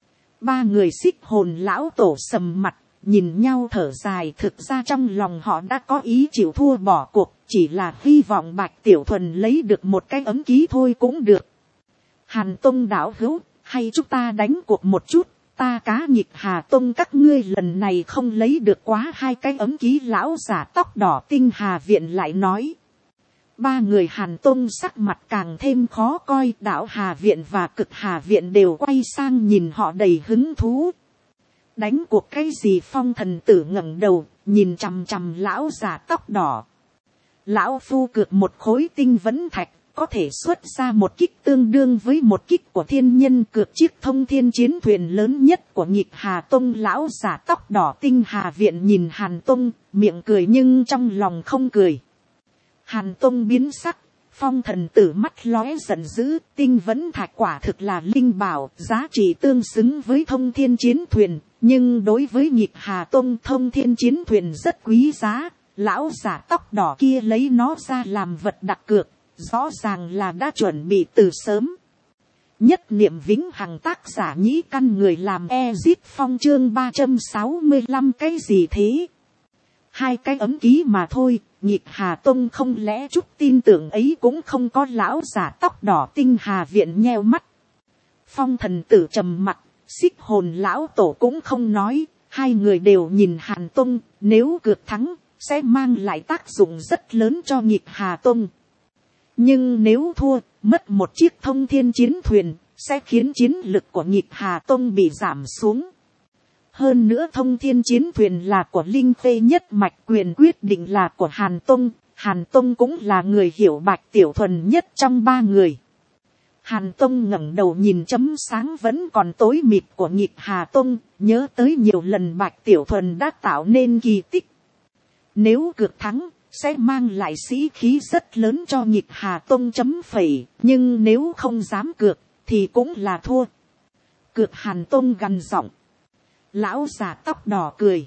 3 người Xích Hồn lão tổ sầm mặt, nhìn nhau thở dài. Thực ra trong lòng họ đã có ý chịu thua bỏ cuộc, chỉ là hy vọng Bạch Tiểu Thuần lấy được một cái ấm ký thôi cũng được. Hàn Tông đạo hữu, hay chúng ta đánh cuộc một chút, ta cá Nhịp Hà Tông các ngươi lần này không lấy được quá 2 cái ấm ký. Lão giả tóc đỏ Tinh Hà Viện lại nói. 3 người Hàn Tông sắc mặt càng thêm khó coi. Đạo Hà Viện và Cực Hà Viện đều quay sang nhìn họ đầy hứng thú. Đánh cuộc cái gì? Phong Thần Tử ngẩng đầu, nhìn chằm chằm lão giả tóc đỏ. Lão phu cược một khối tinh vấn thạch, có thể xuất ra một kích tương đương với một kích của thiên nhân. Cược chiếc thông thiên chiến thuyền lớn nhất của Nhịp Hà Tông. Lão giả tóc đỏ Tinh Hà Viện nhìn Hàn Tông, miệng cười nhưng trong lòng không cười. Hàn Tông biến sắc, Phong Thần Tử mắt lóe giận dữ. Tinh vấn thạch quả thực là linh bảo, giá trị tương xứng với thông thiên chiến thuyền, nhưng đối với Nhịp Hà Tông thông thiên chiến thuyền rất quý giá. Lão giả tóc đỏ kia lấy nó ra làm vật đặt cược, rõ ràng là đã chuẩn bị từ sớm. Nhất niệm vĩnh hằng, tác giả Nhĩ Căn, người làm Ezit Phong, chương 365. Cái gì thế? 2 cái ấm ký mà thôi. Nhịp Hà Tông không lẽ chút tin tưởng ấy cũng không có? Lão giả tóc đỏ Tinh Hà Viện nheo mắt. Phong thần tử trầm mặt, xích hồn lão tổ cũng không nói, hai người đều nhìn Hàn Tông, nếu cược thắng, sẽ mang lại tác dụng rất lớn cho Nhịp Hà Tông. Nhưng nếu thua, mất một chiếc thông thiên chiến thuyền, sẽ khiến chiến lực của Nhịp Hà Tông bị giảm xuống. Hơn nữa thông thiên chiến thuyền là của Linh Phê nhất mạch, quyền quyết định là của Hàn Tông. Hàn Tông cũng là người hiểu Bạch Tiểu Thuần nhất trong ba người. Hàn Tông ngẩng đầu nhìn chấm sáng vẫn còn tối mịt của Nhịp Hà Tông, nhớ tới nhiều lần Bạch Tiểu Thuần đã tạo nên kỳ tích. Nếu cược thắng, sẽ mang lại sĩ khí rất lớn cho Nhịp Hà Tông chấm phẩy, nhưng nếu không dám cược, thì cũng là thua. Cược Hàn Tông gằn giọng. Lão già tóc đỏ cười.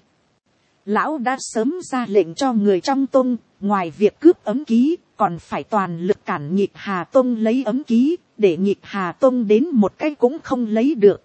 Lão đã sớm ra lệnh cho người trong tông, ngoài việc cướp ấm ký, còn phải toàn lực cản Nhịp Hà Tông lấy ấm ký, để Nhịp Hà Tông đến một cái cũng không lấy được.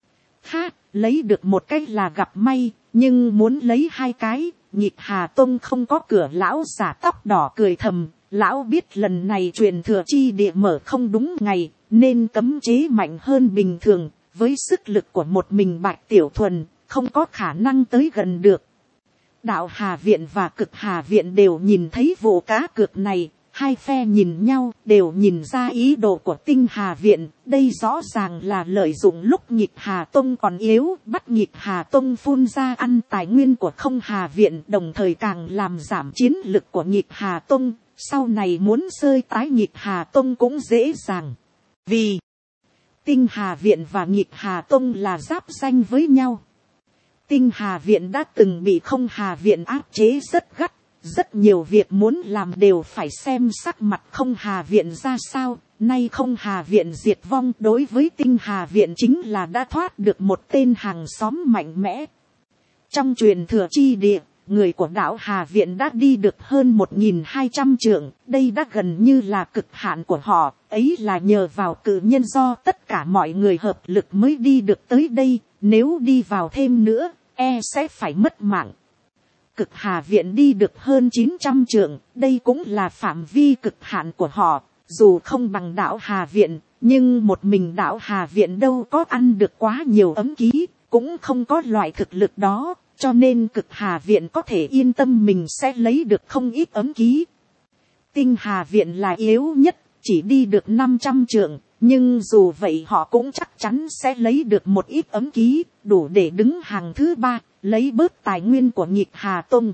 Ha, lấy được một cái là gặp may, nhưng muốn lấy hai cái, Nhịp Hà Tông không có cửa. Lão giả tóc đỏ cười thầm, lão biết lần này truyền thừa chi địa mở không đúng ngày, nên cấm chế mạnh hơn bình thường, với sức lực của một mình Bạch Tiểu Thuần, không có khả năng tới gần được. Đạo Hà Viện và Cực Hà Viện đều nhìn thấy vụ cá cược này, hai phe nhìn nhau đều nhìn ra ý đồ của Tinh Hà Viện, đây rõ ràng là lợi dụng lúc Nhịp Hà Tông còn yếu, bắt Nhịp Hà Tông phun ra ăn tài nguyên của Không Hà Viện, đồng thời càng làm giảm chiến lực của Nhịp Hà Tông, sau này muốn xơi tái Nhịp Hà Tông cũng dễ dàng. Vì Tinh Hà Viện và Nhịp Hà Tông là giáp danh với nhau. Tinh Hà Viện đã từng bị Không Hà Viện áp chế rất gắt, rất nhiều việc muốn làm đều phải xem sắc mặt Không Hà Viện ra sao. Nay Không Hà Viện diệt vong, đối với Tinh Hà Viện chính là đã thoát được một tên hàng xóm mạnh mẽ. Trong truyền thừa chi địa, người của đạo Hà Viện đã đi được hơn 1.200 trượng, đây đã gần như là cực hạn của họ, ấy là nhờ vào cự nhân do tất cả mọi người hợp lực mới đi được tới đây, nếu đi vào thêm nữa, sẽ phải mất mạng. Cực Hà Viện đi được hơn 900 trượng, đây cũng là phạm vi cực hạn của họ, dù không bằng đạo Hà Viện, nhưng một mình đạo Hà Viện đâu có ăn được quá nhiều ấm ký, cũng không có loại thực lực đó, cho nên Cực Hà Viện có thể yên tâm mình sẽ lấy được không ít ấm ký. Tinh Hà Viện là yếu nhất, chỉ đi được 500 trượng, nhưng dù vậy họ cũng chắc chắn sẽ lấy được một ít ấm ký, đủ để đứng hàng thứ ba, lấy bớt tài nguyên của Nhịp Hà Tông.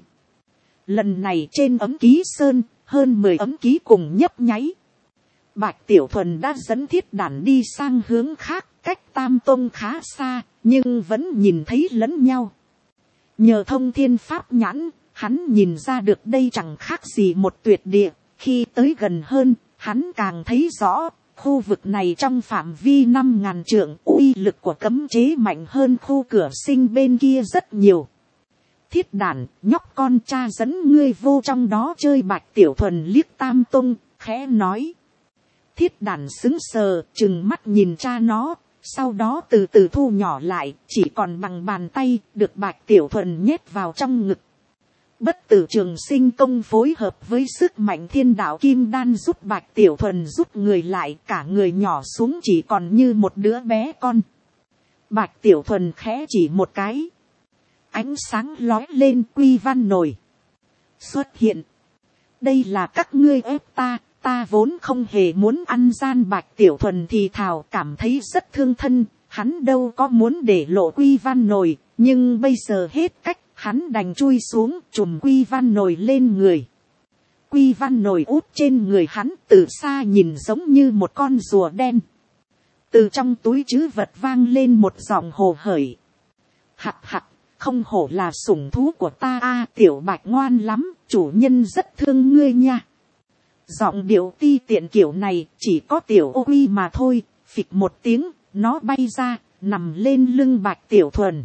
Lần này trên ấm ký sơn, hơn 10 ấm ký cùng nhấp nháy. Bạch Tiểu Thuần đã dẫn Thiết Đản đi sang hướng khác, cách Tam Tông khá xa, nhưng vẫn nhìn thấy lẫn nhau. Nhờ thông thiên pháp nhãn, hắn nhìn ra được đây chẳng khác gì một tuyệt địa. Khi tới gần hơn, hắn càng thấy rõ, khu vực này trong phạm vi 5.000 trượng, uy lực của cấm chế mạnh hơn khu cửa sinh bên kia rất nhiều. Thiết Đản, nhóc con cha dẫn ngươi vô trong đó chơi. Bạch Tiểu Thuần liếc Tam Tông, khẽ nói. Thiết Đản sững sờ, trừng mắt nhìn cha nó, sau đó từ từ thu nhỏ lại, chỉ còn bằng bàn tay, được Bạch Tiểu Thuần nhét vào trong ngực. Bất tử trường sinh công phối hợp với sức mạnh thiên đạo kim đan giúp Bạch Tiểu Thuần rút người lại, cả người nhỏ xuống chỉ còn như một đứa bé con. Bạch Tiểu Thuần khẽ chỉ một cái. Ánh sáng lói lên, Quy Văn Nổi xuất hiện. Đây là các ngươi ép ta, ta vốn không hề muốn ăn gian. Bạch Tiểu Thuần thì thào, cảm thấy rất thương thân, hắn đâu có muốn để lộ Quy Văn Nổi, nhưng bây giờ hết cách, hắn đành chui xuống, trùm Quy Văn Nổi lên người. Quy Văn Nổi út trên người hắn, từ xa nhìn giống như một con rùa đen. Từ trong túi trữ vật vang lên một giọng hồ hởi. Hặc hặc, không hổ là sủng thú của ta a. Tiểu Bạch ngoan lắm, chủ nhân rất thương ngươi nha. Giọng điệu ti tiện kiểu này chỉ có Tiểu Ô Uy mà thôi. Phịch một tiếng, nó bay ra, nằm lên lưng Bạch Tiểu Thuần.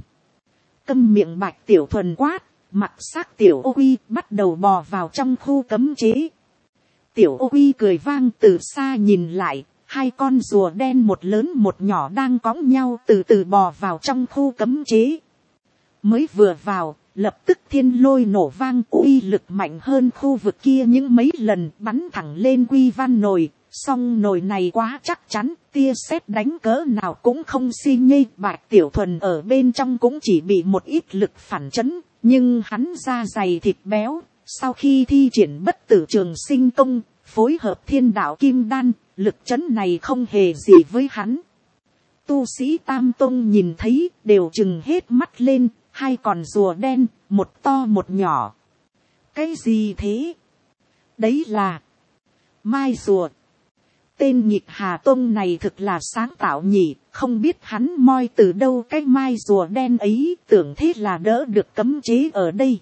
Câm miệng. Bạch Tiểu Thuần quát, mặt xác Tiểu Ô Uy bắt đầu bò vào trong khu cấm chế. Tiểu Ô Uy cười vang, từ xa nhìn lại, hai con rùa đen một lớn một nhỏ đang cõng nhau từ từ bò vào trong khu cấm chế. Mới vừa vào, lập tức thiên lôi nổ vang, uy lực mạnh hơn khu vực kia những mấy lần, bắn thẳng lên Quy Văn Nổi, Song nồi này quá chắc chắn, tia sét đánh cỡ nào cũng không xi nhê. Bạch Tiểu Thuần ở bên trong cũng chỉ bị một ít lực phản chấn, nhưng hắn da dày thịt béo, sau khi thi triển bất tử trường sinh công, phối hợp thiên đạo kim đan, lực chấn này không hề gì với hắn. Tu sĩ Tam Tông nhìn thấy đều trừng hết mắt lên, hai con rùa đen, một to một nhỏ. Cái gì thế? Đấy là mai rùa. Tên Nhịp Hà Tông này thực là sáng tạo nhỉ, không biết hắn moi từ đâu cái mai rùa đen ấy, tưởng thế là đỡ được cấm chế ở đây.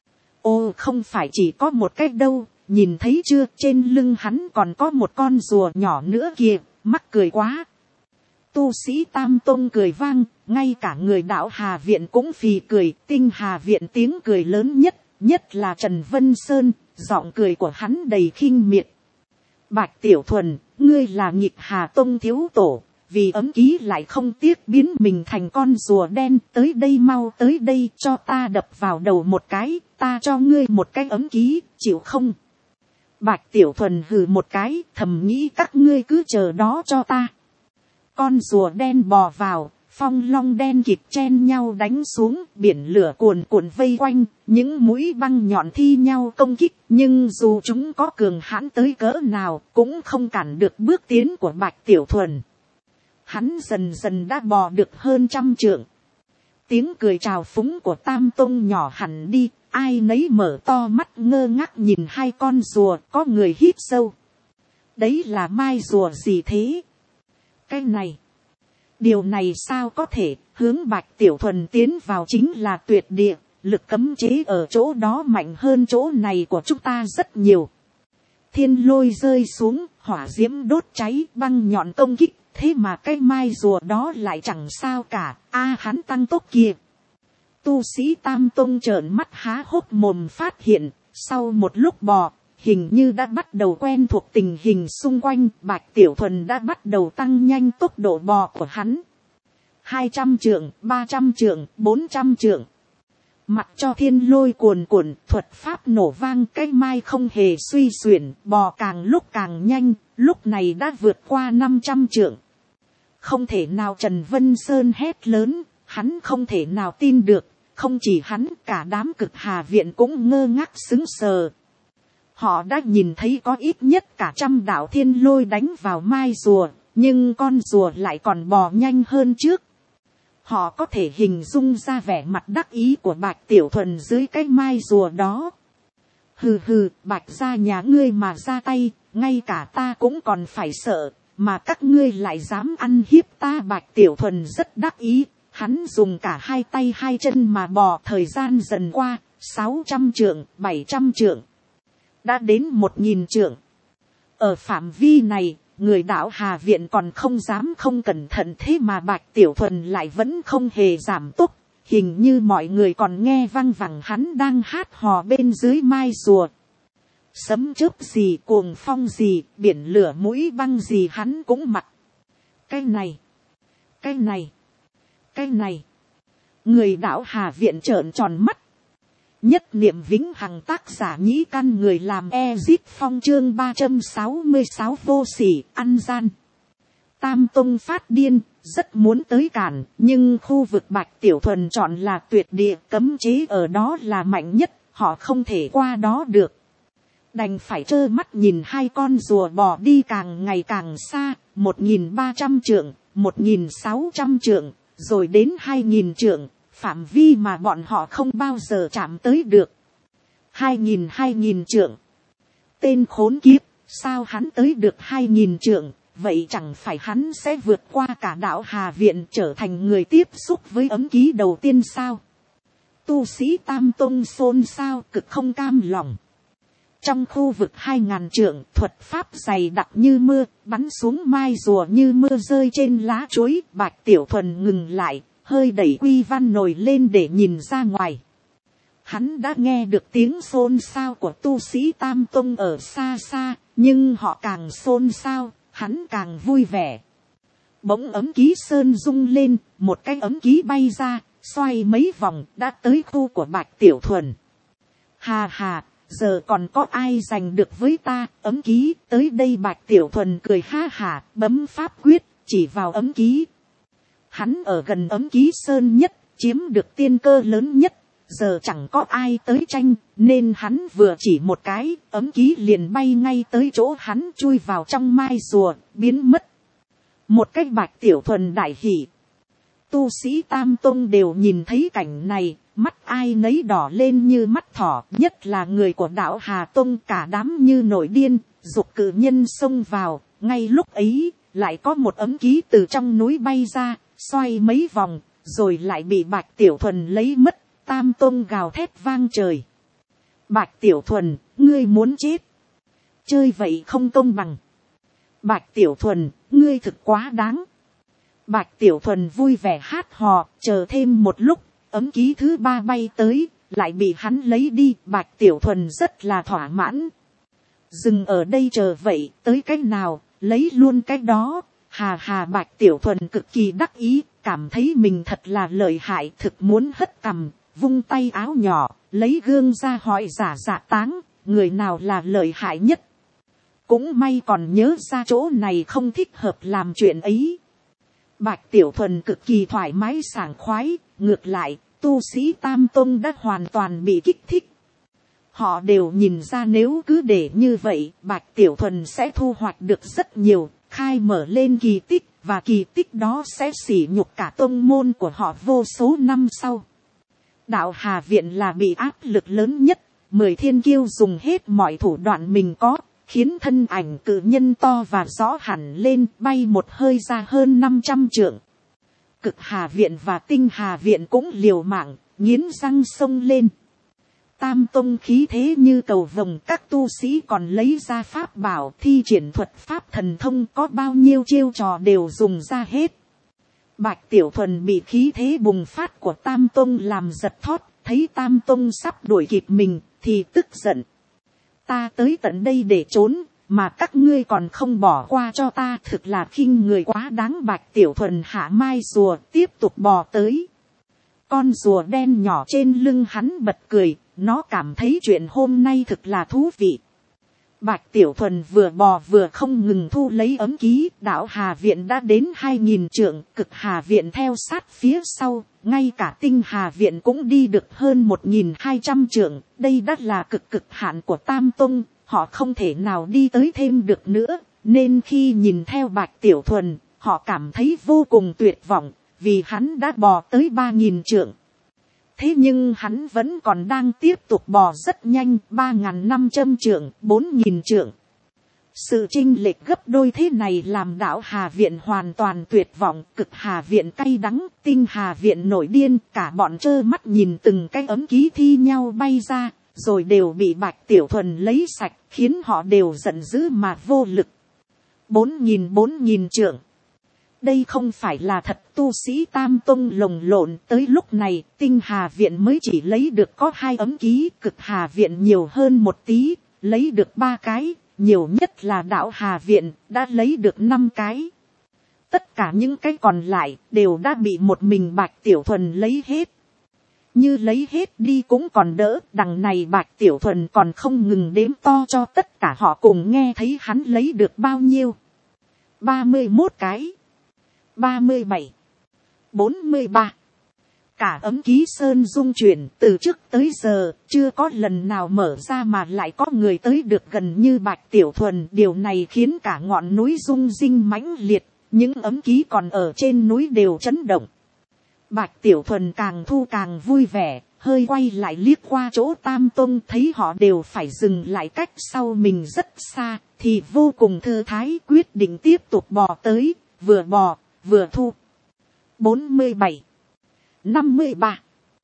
Ô, không phải chỉ có một cái đâu, nhìn thấy chưa, trên lưng hắn còn có một con rùa nhỏ nữa kìa, mắc cười quá. Tu sĩ Tam Tông cười vang, ngay cả người đạo Hà Viện cũng phì cười. Tinh Hà Viện tiếng cười lớn nhất, nhất là Trần Vân Sơn, giọng cười của hắn đầy khinh miệt. Bạch Tiểu Thuần, ngươi là Nhịp Hà Tông thiếu tổ, vì ấm ký lại không tiếc biến mình thành con rùa đen. Tới đây, mau tới đây, cho ta đập vào đầu một cái, ta cho ngươi một cái ấm ký, chịu không? Bạch Tiểu Thuần hừ một cái, thầm nghĩ các ngươi cứ chờ đó cho ta. Con rùa đen bò vào, phong long đen kịp chen nhau đánh xuống, biển lửa cuồn cuộn vây quanh, những mũi băng nhọn thi nhau công kích, nhưng dù chúng có cường hãn tới cỡ nào, cũng không cản được bước tiến của Bạch Tiểu Thuần. Hắn dần dần đã bò được hơn 100 trượng. Tiếng cười trào phúng của Tam Tông nhỏ hẳn đi, ai nấy mở to mắt ngơ ngác nhìn hai con rùa, có người hít sâu. Đấy là mai rùa gì thế? Cái này, điều này sao có thể, hướng Bạch Tiểu Thuần tiến vào chính là tuyệt địa, lực cấm chế ở chỗ đó mạnh hơn chỗ này của chúng ta rất nhiều. Thiên lôi rơi xuống, hỏa diễm đốt cháy, băng nhọn công kích, thế mà cái mai rùa đó lại chẳng sao cả, hắn tăng tốc kìa. Tu sĩ Tam Tông trợn mắt há hốc mồm phát hiện, sau một lúc bò, hình như đã bắt đầu quen thuộc tình hình xung quanh, Bạch Tiểu Thuần đã bắt đầu tăng nhanh tốc độ bò của hắn. 200 trượng, 300 trượng, 400 trượng. Mặc cho thiên lôi cuồn cuộn, thuật pháp nổ vang, cái mai không hề suy xuyển, bò càng lúc càng nhanh, lúc này đã vượt qua 500 trượng. Không thể nào, Trần Vân Sơn hét lớn, hắn không thể nào tin được, không chỉ hắn, cả đám Cực Hà Viện cũng ngơ ngác sững sờ. Họ đã nhìn thấy có ít nhất cả 100 đạo thiên lôi đánh vào mai rùa, nhưng con rùa lại còn bò nhanh hơn trước. Họ có thể hình dung ra vẻ mặt đắc ý của Bạch Tiểu Thuần dưới cái mai rùa đó. Hừ hừ, Bạch gia nhà ngươi mà ra tay, ngay cả ta cũng còn phải sợ, mà các ngươi lại dám ăn hiếp ta. Bạch Tiểu Thuần rất đắc ý, hắn dùng cả hai tay hai chân mà bò. Thời gian dần qua, 600 trượng, 700 trượng, đã đến 1000 trượng. Ở phạm vi này, người đạo Hà Viện còn không dám không cẩn thận, thế mà Bạch Tiểu Thuần lại vẫn không hề giảm tốc. Hình như mọi người còn nghe văng vẳng hắn đang hát hò bên dưới mai rùa. Sấm chớp gì, cuồng phong gì, biển lửa mũi băng gì hắn cũng mặc. Cái này, cái này, cái này. Người đạo Hà Viện trợn tròn mắt. Nhất niệm vĩnh hằng, tác giả Nhĩ Căn, người làm Ezip Phong, chương 366 vô sỉ, ăn gian. Tam Tông phát điên, rất muốn tới cản, nhưng khu vực Bạch Tiểu Thuần chọn là tuyệt địa, cấm chế ở đó là mạnh nhất, họ không thể qua đó được. Đành phải trơ mắt nhìn hai con rùa bò đi càng ngày càng xa, 1300 trượng, 1600 trượng, rồi đến 2000 trượng. Phạm vi mà bọn họ không bao giờ chạm tới được. 2000 trượng. Tên khốn kiếp, sao hắn tới được 2000 trượng, vậy chẳng phải hắn sẽ vượt qua cả đạo Hà Viện, trở thành người tiếp xúc với ấm ký đầu tiên sao? Tu sĩ Tam Tông xôn xao, cực không cam lòng. Trong khu vực 2000 trượng, thuật pháp dày đặc như mưa, bắn xuống mai rùa như mưa rơi trên lá chuối. Bạch Tiểu Thuần ngừng lại, hơi đẩy quy văn nổi lên để nhìn ra ngoài. Hắn đã nghe được tiếng xôn xao của tu sĩ Tam Tông ở xa xa, nhưng họ càng xôn xao, hắn càng vui vẻ. Bỗng ấm ký sơn rung lên, một cái ấm ký bay ra, xoay mấy vòng đã tới khu của Bạch Tiểu Thuần. Hà hà, giờ còn có ai giành được với ta ấm ký. Tới đây Bạch Tiểu Thuần cười ha hả, bấm pháp quyết chỉ vào ấm ký. Hắn ở gần ấm ký sơn nhất, chiếm được tiên cơ lớn nhất, giờ chẳng có ai tới tranh, nên hắn vừa chỉ một cái, ấm ký liền bay ngay tới chỗ hắn, chui vào trong mai rùa, biến mất. Một cái Bạch Tiểu Thuần đại hỉ. Tu sĩ Tam Tông đều nhìn thấy cảnh này, mắt ai nấy đỏ lên như mắt thỏ, nhất là người của đạo Hà Tông, cả đám như nổi điên, giục cử nhân xông vào. Ngay lúc ấy, lại có một ấm ký từ trong núi bay ra, xoay mấy vòng, rồi lại bị Bạch Tiểu Thuần lấy mất. Tam Tông gào thét vang trời. Bạch Tiểu Thuần, ngươi muốn chết. Chơi vậy không công bằng. Bạch Tiểu Thuần, ngươi thực quá đáng. Bạch Tiểu Thuần vui vẻ hát hò, chờ thêm một lúc, ấm ký thứ 3 bay tới, lại bị hắn lấy đi. Bạch Tiểu Thuần rất là thỏa mãn. Dừng ở đây chờ vậy, tới cái nào, lấy luôn cái đó. Hà hà, Bạch Tiểu Thuần cực kỳ đắc ý, cảm thấy mình thật là lợi hại, thực muốn hất cằm, vung tay áo nhỏ, lấy gương ra hỏi giả dạ táng, người nào là lợi hại nhất. Cũng may còn nhớ ra chỗ này không thích hợp làm chuyện ấy. Bạch Tiểu Thuần cực kỳ thoải mái sảng khoái, ngược lại, tu sĩ Tam Tông đã hoàn toàn bị kích thích. Họ đều nhìn ra nếu cứ để như vậy, Bạch Tiểu Thuần sẽ thu hoạch được rất nhiều, khai mở lên kỳ tích, và kỳ tích đó sẽ sỉ nhục cả tông môn của họ vô số năm sau. Đạo Hà Viện là bị áp lực lớn nhất, 10 thiên kiêu dùng hết mọi thủ đoạn mình có, khiến thân ảnh cự nhân to và rõ hẳn lên, bay một hơi ra hơn 500 trượng. Cực Hà Viện và Tinh Hà Viện cũng liều mạng, nghiến răng xông lên. Tam Tông khí thế như cầu vồng, các tu sĩ còn lấy ra pháp bảo, thi triển thuật pháp thần thông, có bao nhiêu chiêu trò đều dùng ra hết. Bạch Tiểu Thuần bị khí thế bùng phát của Tam Tông làm giật thót, thấy Tam Tông sắp đuổi kịp mình, thì tức giận. Ta tới tận đây để trốn, mà các ngươi còn không bỏ qua cho ta, thực là khinh người quá đáng. Bạch Tiểu Thuần hạ mai rùa, tiếp tục bò tới. Con rùa đen nhỏ trên lưng hắn bật cười, nó cảm thấy chuyện hôm nay thực là thú vị. Bạch Tiểu Thuần vừa bò vừa không ngừng thu lấy ấm ký, đạo Hà Viện đã đến 2000 trượng, Cực Hà Viện theo sát phía sau, ngay cả Tinh Hà Viện cũng đi được hơn 1200 trượng, đây đã là cực hạn của Tam Tông, họ không thể nào đi tới thêm được nữa, nên khi nhìn theo Bạch Tiểu Thuần, họ cảm thấy vô cùng tuyệt vọng, vì hắn đã bò tới 3000 trượng. Thế nhưng hắn vẫn còn đang tiếp tục bò rất nhanh, 3500 trượng, 4000 trượng. Sự chênh lệch gấp đôi thế này làm đạo Hà Viện hoàn toàn tuyệt vọng, Cực Hà Viện cay đắng, Tinh Hà Viện nổi điên, cả bọn trơ mắt nhìn từng cái ấm ký thi nhau bay ra, rồi đều bị Bạch Tiểu Thuần lấy sạch, khiến họ đều giận dữ mà vô lực. 4000 trượng. Đây không phải là thật, tu sĩ Tam Tông lồng lộn. Tới lúc này, Tinh Hà Viện mới chỉ lấy được có 2 ấm ký, Cực Hà Viện nhiều hơn một tí, lấy được 3 cái, nhiều nhất là đạo Hà Viện, đã lấy được 5 cái. Tất cả những cái còn lại, đều đã bị một mình Bạch Tiểu Thuần lấy hết. Như lấy hết đi cũng còn đỡ, đằng này Bạch Tiểu Thuần còn không ngừng đếm to cho tất cả họ cùng nghe thấy hắn lấy được bao nhiêu. 31 cái. 37, 43. Cả ấm ký sơn rung chuyển, từ trước tới giờ, chưa có lần nào mở ra mà lại có người tới được gần như Bạch Tiểu Thuần. Điều này khiến cả ngọn núi rung rinh mãnh liệt, những ấm ký còn ở trên núi đều chấn động. Bạch Tiểu Thuần càng thu càng vui vẻ, hơi quay lại liếc qua chỗ Tam Tông, thấy họ đều phải dừng lại cách sau mình rất xa, thì vô cùng thư thái, quyết định tiếp tục bò tới, vừa bò vừa thu. 47, 53,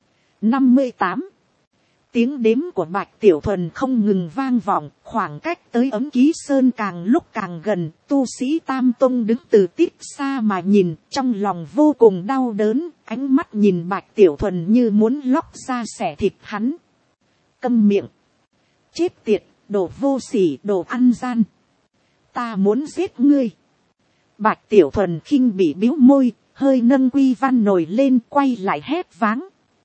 58. Tiếng đếm của Bạch Tiểu Thuần không ngừng vang vọng, khoảng cách tới ấm ký sơn càng lúc càng gần, tu sĩ Tam Tông đứng từ tít xa mà nhìn, trong lòng vô cùng đau đớn, ánh mắt nhìn Bạch Tiểu Thuần như muốn lóc ra xẻ thịt hắn. Câm miệng. Chết tiệt, đồ vô sỉ, đồ ăn gian. Ta muốn giết ngươi. Bạch Tiểu Thuần khinh bị bĩu môi, hơi nâng quy văn nổi lên, quay lại hét váng.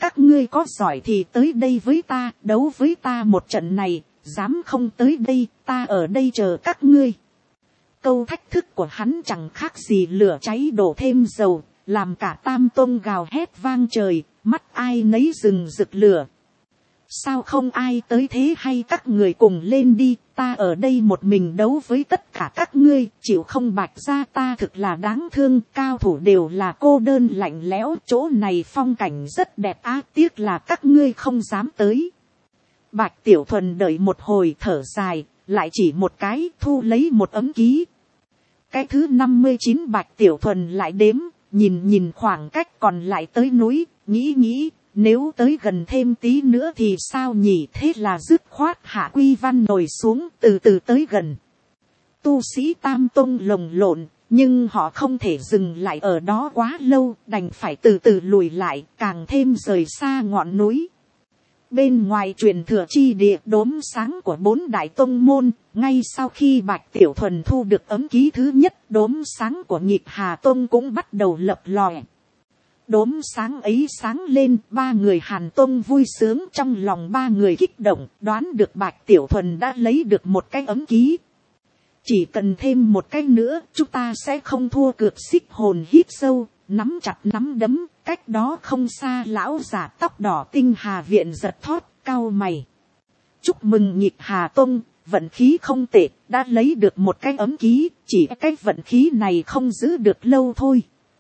các ngươi có giỏi thì tới đây với ta, đấu với ta một trận này, dám không tới đây, ta ở đây chờ các ngươi. Câu thách thức của hắn chẳng khác gì lửa cháy đổ thêm dầu, làm cả Tam Tông gào hét vang trời, mắt ai nấy rừng rực lửa. Sao không ai tới thế, hay các người cùng lên đi, ta ở đây một mình đấu với tất cả các ngươi, chịu không Bạch gia ta thực là đáng thương, cao thủ đều là cô đơn lạnh lẽo, chỗ này phong cảnh rất đẹp á, tiếc là các ngươi không dám tới. Bạch Tiểu Thuần đợi một hồi thở dài, lại chỉ một cái, thu lấy một ấm ký. Cái thứ 59 Bạch Tiểu Thuần lại đếm, nhìn khoảng cách còn lại tới núi, nghĩ, nếu tới gần thêm tí nữa thì sao nhỉ, thế là dứt khoát hạ quy văn nổi xuống, từ từ tới gần. Tu sĩ Tam Tông lồng lộn, nhưng họ không thể dừng lại ở đó quá lâu, đành phải từ từ lùi lại, càng thêm rời xa ngọn núi. Bên ngoài truyền thừa chi địa đốm sáng của 4 đại tông môn, ngay sau khi Bạch Tiểu Thuần thu được ấm ký thứ nhất, đốm sáng của Nhịp Hà Tông cũng bắt đầu lập lòe. Đốm sáng ấy sáng lên, 3 người Hàn Tông vui sướng, trong lòng 3 người kích động, đoán được Bạch Tiểu Thuần đã lấy được một cái ấm ký. Chỉ cần thêm một cái nữa, chúng ta sẽ không thua cược. Xích Hồn hít sâu, nắm chặt nắm đấm, cách đó không xa lão giả tóc đỏ Tinh Hà Viện giật thót, cau mày. Chúc mừng Nhịp Hà Tông, vận khí không tệ, đã lấy được một cái ấm ký, chỉ cái vận khí này không giữ được lâu thôi.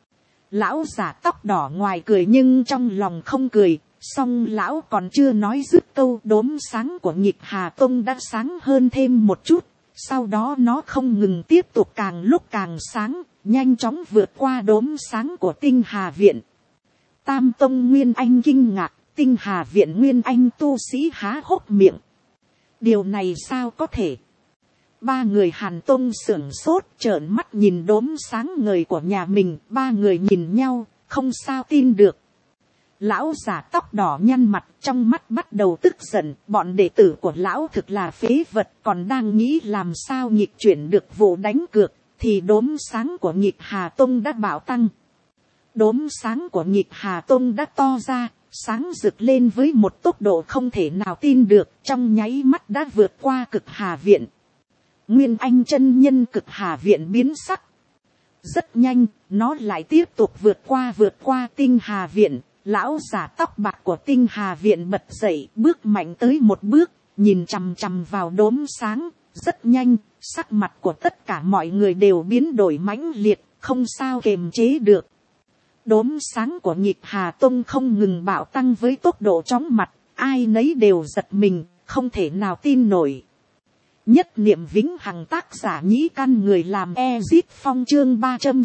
Lão giả tóc đỏ ngoài cười nhưng trong lòng không cười, song lão còn chưa nói dứt câu, đốm sáng của Nhịp Hà Tông đã sáng hơn thêm một chút, sau đó nó không ngừng tiếp tục càng lúc càng sáng, nhanh chóng vượt qua đốm sáng của Tinh Hà Viện. Tam Tông Nguyên Anh kinh ngạc, Tinh Hà Viện Nguyên Anh tu sĩ há hốc miệng. Điều này sao có thể? 3 người Hàn Tông sửng sốt, trợn mắt nhìn đốm sáng ngời của nhà mình, 3 người nhìn nhau, không sao tin được. Lão giả tóc đỏ nhăn mặt, trong mắt bắt đầu tức giận, bọn đệ tử của lão thực là phế vật, còn đang nghĩ làm sao nghịch chuyển được vụ đánh cược, thì đốm sáng của Nhịp Hà Tông đã bạo tăng. Đốm sáng của Nhịp Hà Tông đã to ra, sáng rực lên với một tốc độ không thể nào tin được, trong nháy mắt đã vượt qua Cực Hà Viện. Nguyên Anh chân nhân Cực Hà Viện biến sắc. Rất nhanh, nó lại tiếp tục vượt qua Tinh Hà Viện. Lão giả tóc bạc của Tinh Hà Viện bật dậy, bước mạnh tới một bước, nhìn chằm chằm vào đốm sáng. Rất nhanh, sắc mặt của tất cả mọi người đều biến đổi mãnh liệt, không sao kềm chế được. Đốm sáng của Nhịp Hà Tông không ngừng bạo tăng với tốc độ chóng mặt, ai nấy đều giật mình, không thể nào tin nổi. Nhất niệm vĩnh hằng, tác giả Nhĩ Căn, người làm Ezit Phong, chương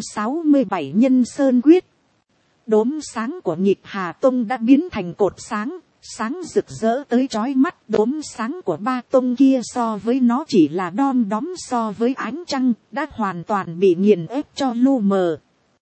367 Nhân Sơn Quyết. Đốm sáng của Nhịp Hà Tông đã biến thành cột sáng, sáng rực rỡ tới chói mắt. Đốm sáng của 3 tông kia so với nó chỉ là đom đóm so với ánh trăng, đã hoàn toàn bị nghiền ép cho lu mờ.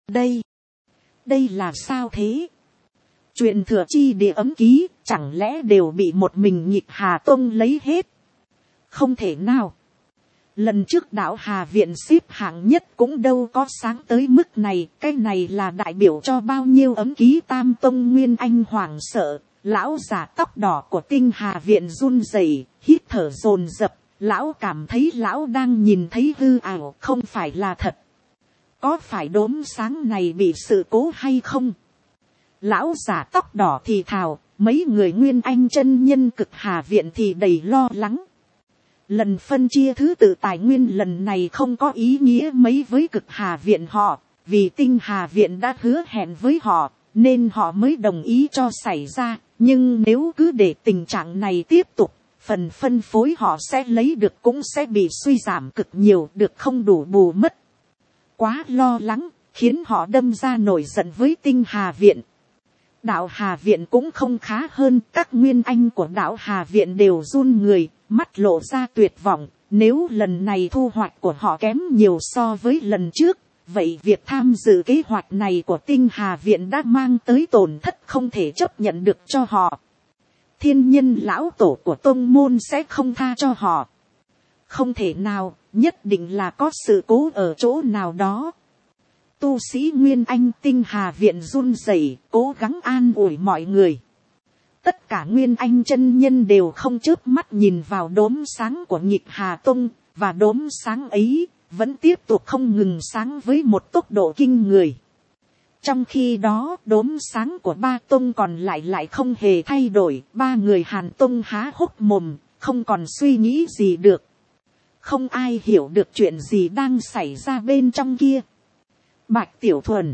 Đây là sao thế? Truyền thừa chi địa ấm ký, chẳng lẽ đều bị một mình Nhịp Hà Tông lấy hết? Không thể nào. Lần trước Đạo Hà Viện xếp hạng nhất cũng đâu có sáng tới mức này. Cái này là đại biểu cho bao nhiêu ấm ký? Tam Tông Nguyên Anh hoảng sợ. Lão giả tóc đỏ của Tinh Hà Viện run rẩy, hít thở dồn dập. Lão cảm thấy lão đang nhìn thấy hư ảo, không phải là thật. Có phải đốm sáng này bị sự cố hay không? Lão giả tóc đỏ thì thào, mấy người Nguyên Anh chân nhân Cực Hà Viện thì đầy lo lắng. Lần phân chia thứ tự tài nguyên lần này không có ý nghĩa mấy với Cực Hà Viện họ, vì Tinh Hà Viện đã hứa hẹn với họ, nên họ mới đồng ý cho xảy ra. Nhưng nếu cứ để tình trạng này tiếp tục, phần phân phối họ sẽ lấy được cũng sẽ bị suy giảm cực nhiều, được không đủ bù mất. Quá lo lắng, khiến họ đâm ra nổi giận với Tinh Hà Viện. Đạo Hà Viện cũng không khá hơn, các Nguyên Anh của Đạo Hà Viện đều run người, mắt lộ ra tuyệt vọng. Nếu lần này thu hoạch của họ kém nhiều so với lần trước, vậy việc tham dự kế hoạch này của Tinh Hà Viện đã mang tới tổn thất không thể chấp nhận được cho họ. Thiên Nhân lão tổ của tông môn sẽ không tha cho họ. Không thể nào, nhất định là có sự cố ở chỗ nào đó. Tu sĩ Nguyên Anh Tinh Hà Viện run rẩy, cố gắng an ủi mọi người. Tất cả nguyên anh chân nhân đều không chớp mắt nhìn vào đốm sáng của Nhịp Hà Tông, và đốm sáng ấy vẫn tiếp tục không ngừng sáng với một tốc độ kinh người. Trong khi đó đốm sáng của ba tông còn lại không hề thay đổi. Ba người Hàn Tông há hốc mồm, không còn suy nghĩ gì được. Không ai hiểu được chuyện gì đang xảy ra bên trong kia. Bạch Tiểu Thuần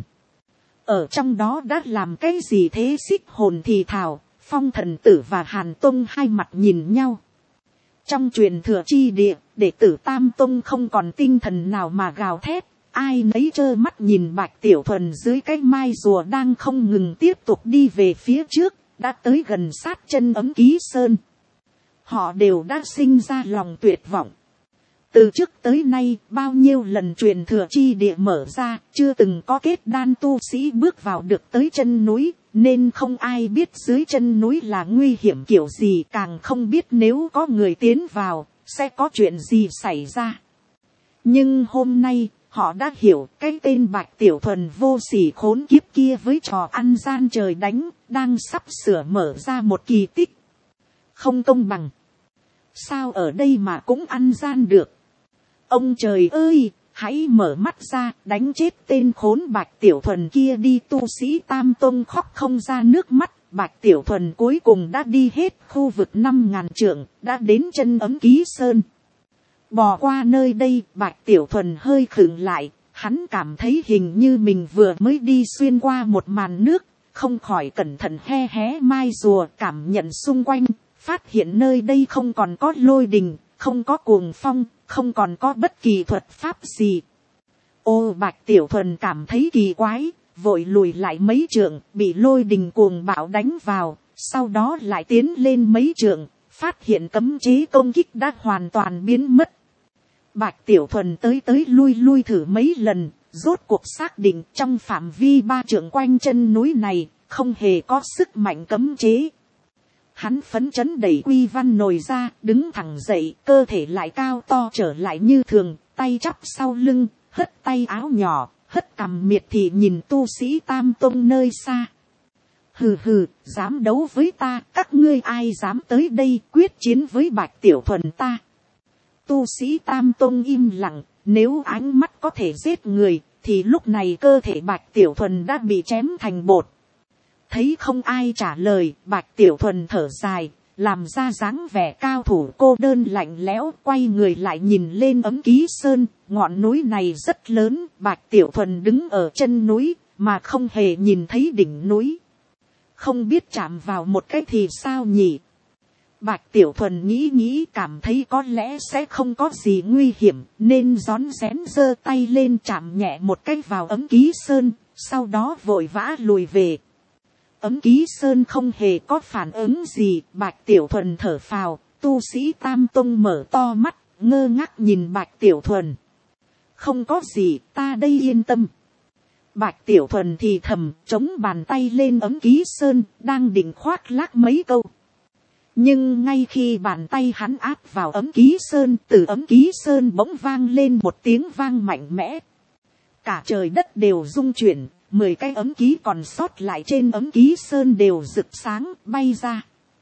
ở trong đó đã làm cái gì thế? Xích Hồn thì thào. Phong Thần Tử và Hàn Tông hai mặt nhìn nhau. Trong truyền thừa chi địa, đệ tử Tam Tông không còn tinh thần nào mà gào thét. Ai nấy trơ mắt nhìn Bạch Tiểu Thuần dưới cái mai rùa đang không ngừng tiếp tục đi về phía trước, đã tới gần sát chân Ấm Ký Sơn. Họ đều đã sinh ra lòng tuyệt vọng. Từ trước tới nay, bao nhiêu lần truyền thừa chi địa mở ra, chưa từng có kết đan tu sĩ bước vào được tới chân núi, nên không ai biết dưới chân núi là nguy hiểm kiểu gì, càng không biết nếu có người tiến vào, sẽ có chuyện gì xảy ra. Nhưng hôm nay, họ đã hiểu cái tên Bạch Tiểu Thuần vô sỉ khốn kiếp kia với trò ăn gian trời đánh, đang sắp sửa mở ra một kỳ tích. Không công bằng. Sao ở đây mà cũng ăn gian được? Ông trời ơi, hãy mở mắt ra, đánh chết tên khốn Bạch Tiểu Thuần kia đi. Tu sĩ Tam Tông khóc không ra nước mắt. Bạch Tiểu Thuần cuối cùng đã đi hết khu vực 5.000 trượng, đã đến chân Ấm Ký Sơn. Bò qua nơi đây, Bạch Tiểu Thuần hơi khựng lại, hắn cảm thấy hình như mình vừa mới đi xuyên qua một màn nước, không khỏi cẩn thận hé hé mai rùa, cảm nhận xung quanh, phát hiện nơi đây không còn có lôi đình, không có cuồng phong, không còn có bất kỳ thuật pháp gì. Ô, Bạch Tiểu Thuần cảm thấy kỳ quái, vội lùi lại mấy trượng, bị lôi đình cuồng bạo đánh vào, sau đó lại tiến lên mấy trượng, phát hiện cấm chế công kích đã hoàn toàn biến mất. Bạch Tiểu Thuần tới lui thử mấy lần, rốt cuộc xác định trong phạm vi 3 trượng quanh chân núi này, không hề có sức mạnh cấm chế. Hắn phấn chấn đẩy quy văn nồi ra, đứng thẳng dậy, cơ thể lại cao to trở lại như thường, tay chắp sau lưng, hất tay áo nhỏ, hất cằm miệt thị nhìn tu sĩ Tam Tông nơi xa. Hừ hừ, dám đấu với ta, các ngươi ai dám tới đây quyết chiến với Bạch Tiểu Thuần ta? Tu sĩ Tam Tông im lặng, nếu ánh mắt có thể giết người, thì lúc này cơ thể Bạch Tiểu Thuần đã bị chém thành bột. Thấy không ai trả lời, Bạch Tiểu Thuần thở dài, làm ra dáng vẻ cao thủ cô đơn lạnh lẽo, quay người lại nhìn lên Ấm Ký Sơn. Ngọn núi này rất lớn, Bạch Tiểu Thuần đứng ở chân núi, mà không hề nhìn thấy đỉnh núi. Không biết chạm vào một cái thì sao nhỉ? Bạch Tiểu Thuần nghĩ cảm thấy có lẽ sẽ không có gì nguy hiểm, nên rón rén giơ tay lên chạm nhẹ một cái vào Ấm Ký Sơn, sau đó vội vã lùi về. Ấm Ký Sơn không hề có phản ứng gì. Bạch Tiểu Thuần thở phào, tu sĩ Tam Tông mở to mắt, ngơ ngác nhìn Bạch Tiểu Thuần. Không có gì, ta đây yên tâm. Bạch Tiểu Thuần thì thầm, chống bàn tay lên Ấm Ký Sơn, đang định khoác lác mấy câu. Nhưng ngay khi bàn tay hắn áp vào Ấm Ký Sơn, từ Ấm Ký Sơn bỗng vang lên một tiếng vang mạnh mẽ. Cả trời đất đều rung chuyển, 10 cái ấm ký còn sót lại trên Ấm Ký Sơn đều rực sáng, bay ra.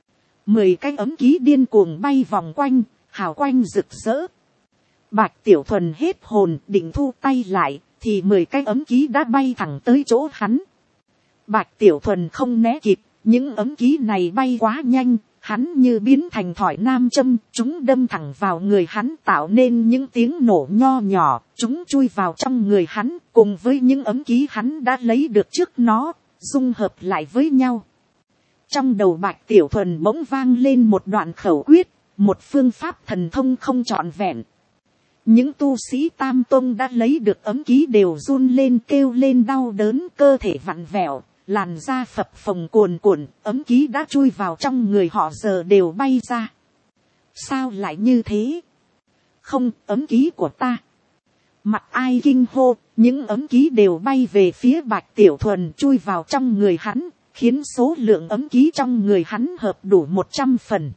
10 cái ấm ký điên cuồng bay vòng quanh, hào quanh rực rỡ. Bạch Tiểu Thuần hết hồn, định thu tay lại, thì 10 cái ấm ký đã bay thẳng tới chỗ hắn. Bạch Tiểu Thuần không né kịp, những ấm ký này bay quá nhanh, hắn như biến thành thỏi nam châm, chúng đâm thẳng vào người hắn tạo nên những tiếng nổ nho nhỏ, chúng chui vào trong người hắn, cùng với những ấm ký hắn đã lấy được trước nó, dung hợp lại với nhau. Trong đầu Bạch Tiểu Thuần bỗng vang lên một đoạn khẩu quyết, một phương pháp thần thông không trọn vẹn. Những tu sĩ Tam Tông đã lấy được ấm ký đều run lên kêu lên đau đớn, cơ thể vặn vẹo, làn da phập phồng cuồn cuộn, ấm ký đã chui vào trong người họ giờ đều bay ra. Sao lại như thế? Không, ấm ký của ta. Mặt ai kinh hô, những ấm ký đều bay về phía Bạch Tiểu Thuần, chui vào trong người hắn, khiến số lượng ấm ký trong người hắn hợp đủ 100 phần.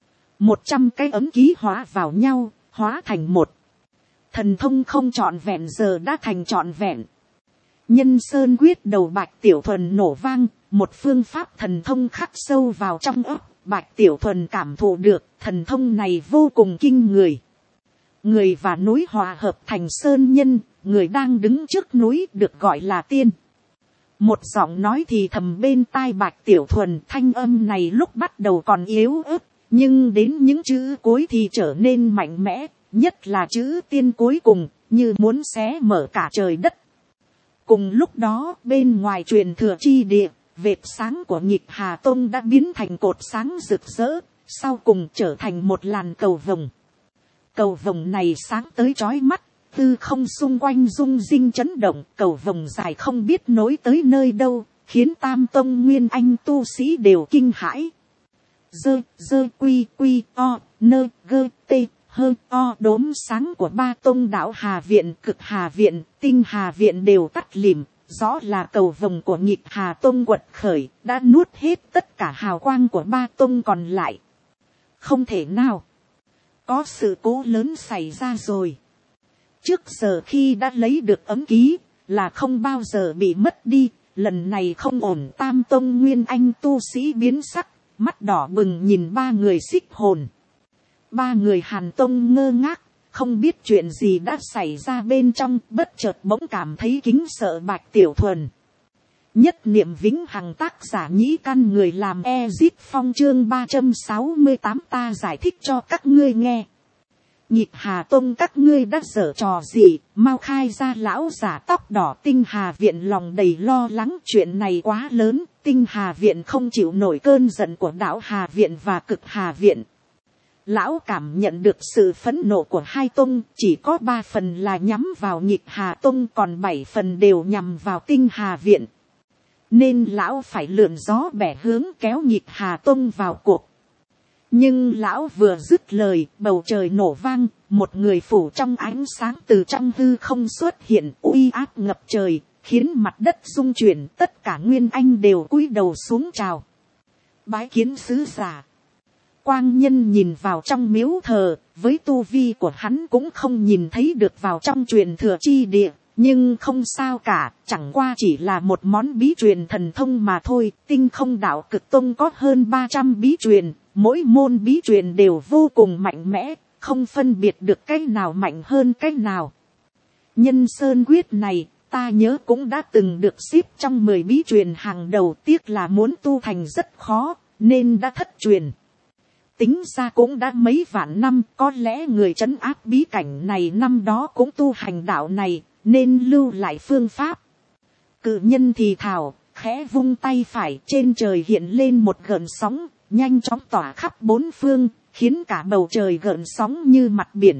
100 cái ấm ký hóa vào nhau, hóa thành một. Thần thông không trọn vẹn giờ đã thành trọn vẹn. Nhân Sơn quyết đầu Bạch Tiểu Thuần nổ vang, một phương pháp thần thông khắc sâu vào trong óc. Bạch Tiểu Thuần cảm thụ được thần thông này vô cùng kinh người. Người và núi hòa hợp thành sơn nhân, người đang đứng trước núi được gọi là tiên. Một giọng nói thì thầm bên tai Bạch Tiểu Thuần, thanh âm này lúc bắt đầu còn yếu ớt, nhưng đến những chữ cuối thì trở nên mạnh mẽ, nhất là chữ tiên cuối cùng, như muốn xé mở cả trời đất. Cùng lúc đó, bên ngoài truyền thừa chi địa, vệt sáng của Nhịp Hà Tông đã biến thành cột sáng rực rỡ, sau cùng trở thành một làn cầu vồng. Cầu vồng này sáng tới chói mắt, tư không xung quanh rung rinh chấn động, cầu vồng dài không biết nối tới nơi đâu, khiến Tam Tông Nguyên Anh tu sĩ đều kinh hãi. Dơ quy quy o, nơ gơ tê hơ o, đốm sáng của ba tông đạo Hà Viện, Cực Hà Viện, Tinh Hà Viện đều tắt lìm. Rõ là cầu vồng của Nhịp Hà Tông quật khởi, đã nuốt hết tất cả hào quang của ba tông còn lại. Không thể nào. Có sự cố lớn xảy ra rồi. Trước giờ khi đã lấy được ấm ký, là không bao giờ bị mất đi. Lần này không ổn. Tam Tông Nguyên Anh tu sĩ biến sắc, mắt đỏ bừng nhìn ba người xích hồn. Ba người Hàn Tông ngơ ngác, không biết chuyện gì đã xảy ra bên trong, bất chợt bỗng cảm thấy kính sợ Bạch Tiểu Thuần. Nhất niệm vĩnh hằng, tác giả Nhĩ Căn, người làm Ezit Phong, chương 368, ta giải thích cho các ngươi nghe. Nhịp Hà Tông các ngươi đã giở trò gì, mau khai ra. Lão giả tóc đỏ Tinh Hà Viện lòng đầy lo lắng, chuyện này quá lớn, Tinh Hà Viện không chịu nổi cơn giận của đạo Hà Viện và Cực Hà Viện. Lão cảm nhận được sự phẫn nộ của hai tông, chỉ có 3 phần là nhắm vào Nhịp Hà Tông, còn 7 phần đều nhằm vào Tinh Hà Viện. Nên lão phải lượn gió bẻ hướng kéo Nhịp Hà Tông vào cuộc. Nhưng lão vừa dứt lời, bầu trời nổ vang, một người phủ trong ánh sáng từ trong hư không xuất hiện, uy áp ngập trời, khiến mặt đất rung chuyển, tất cả Nguyên Anh đều cúi đầu xuống chào. Bái kiến sứ giả. Quang Nhân nhìn vào trong miếu thờ, với tu vi của hắn cũng không nhìn thấy được vào trong truyền thừa chi địa, nhưng không sao cả, chẳng qua chỉ là một món bí truyền thần thông mà thôi. Tinh Không Đạo Cực Tông có hơn 300 bí truyền, mỗi môn bí truyền đều vô cùng mạnh mẽ, không phân biệt được cái nào mạnh hơn cái nào. Nhân Sơn Quyết này, ta nhớ cũng đã từng được xếp trong 10 bí truyền hàng đầu, tiếc là muốn tu thành rất khó, nên đã thất truyền. Tính ra cũng đã mấy vạn năm, có lẽ người trấn áp bí cảnh này năm đó cũng tu hành đạo này, nên lưu lại phương pháp. Cự nhân thì thào, khẽ vung tay phải, trên trời hiện lên một gợn sóng, nhanh chóng tỏa khắp 4 phương, khiến cả bầu trời gợn sóng như mặt biển.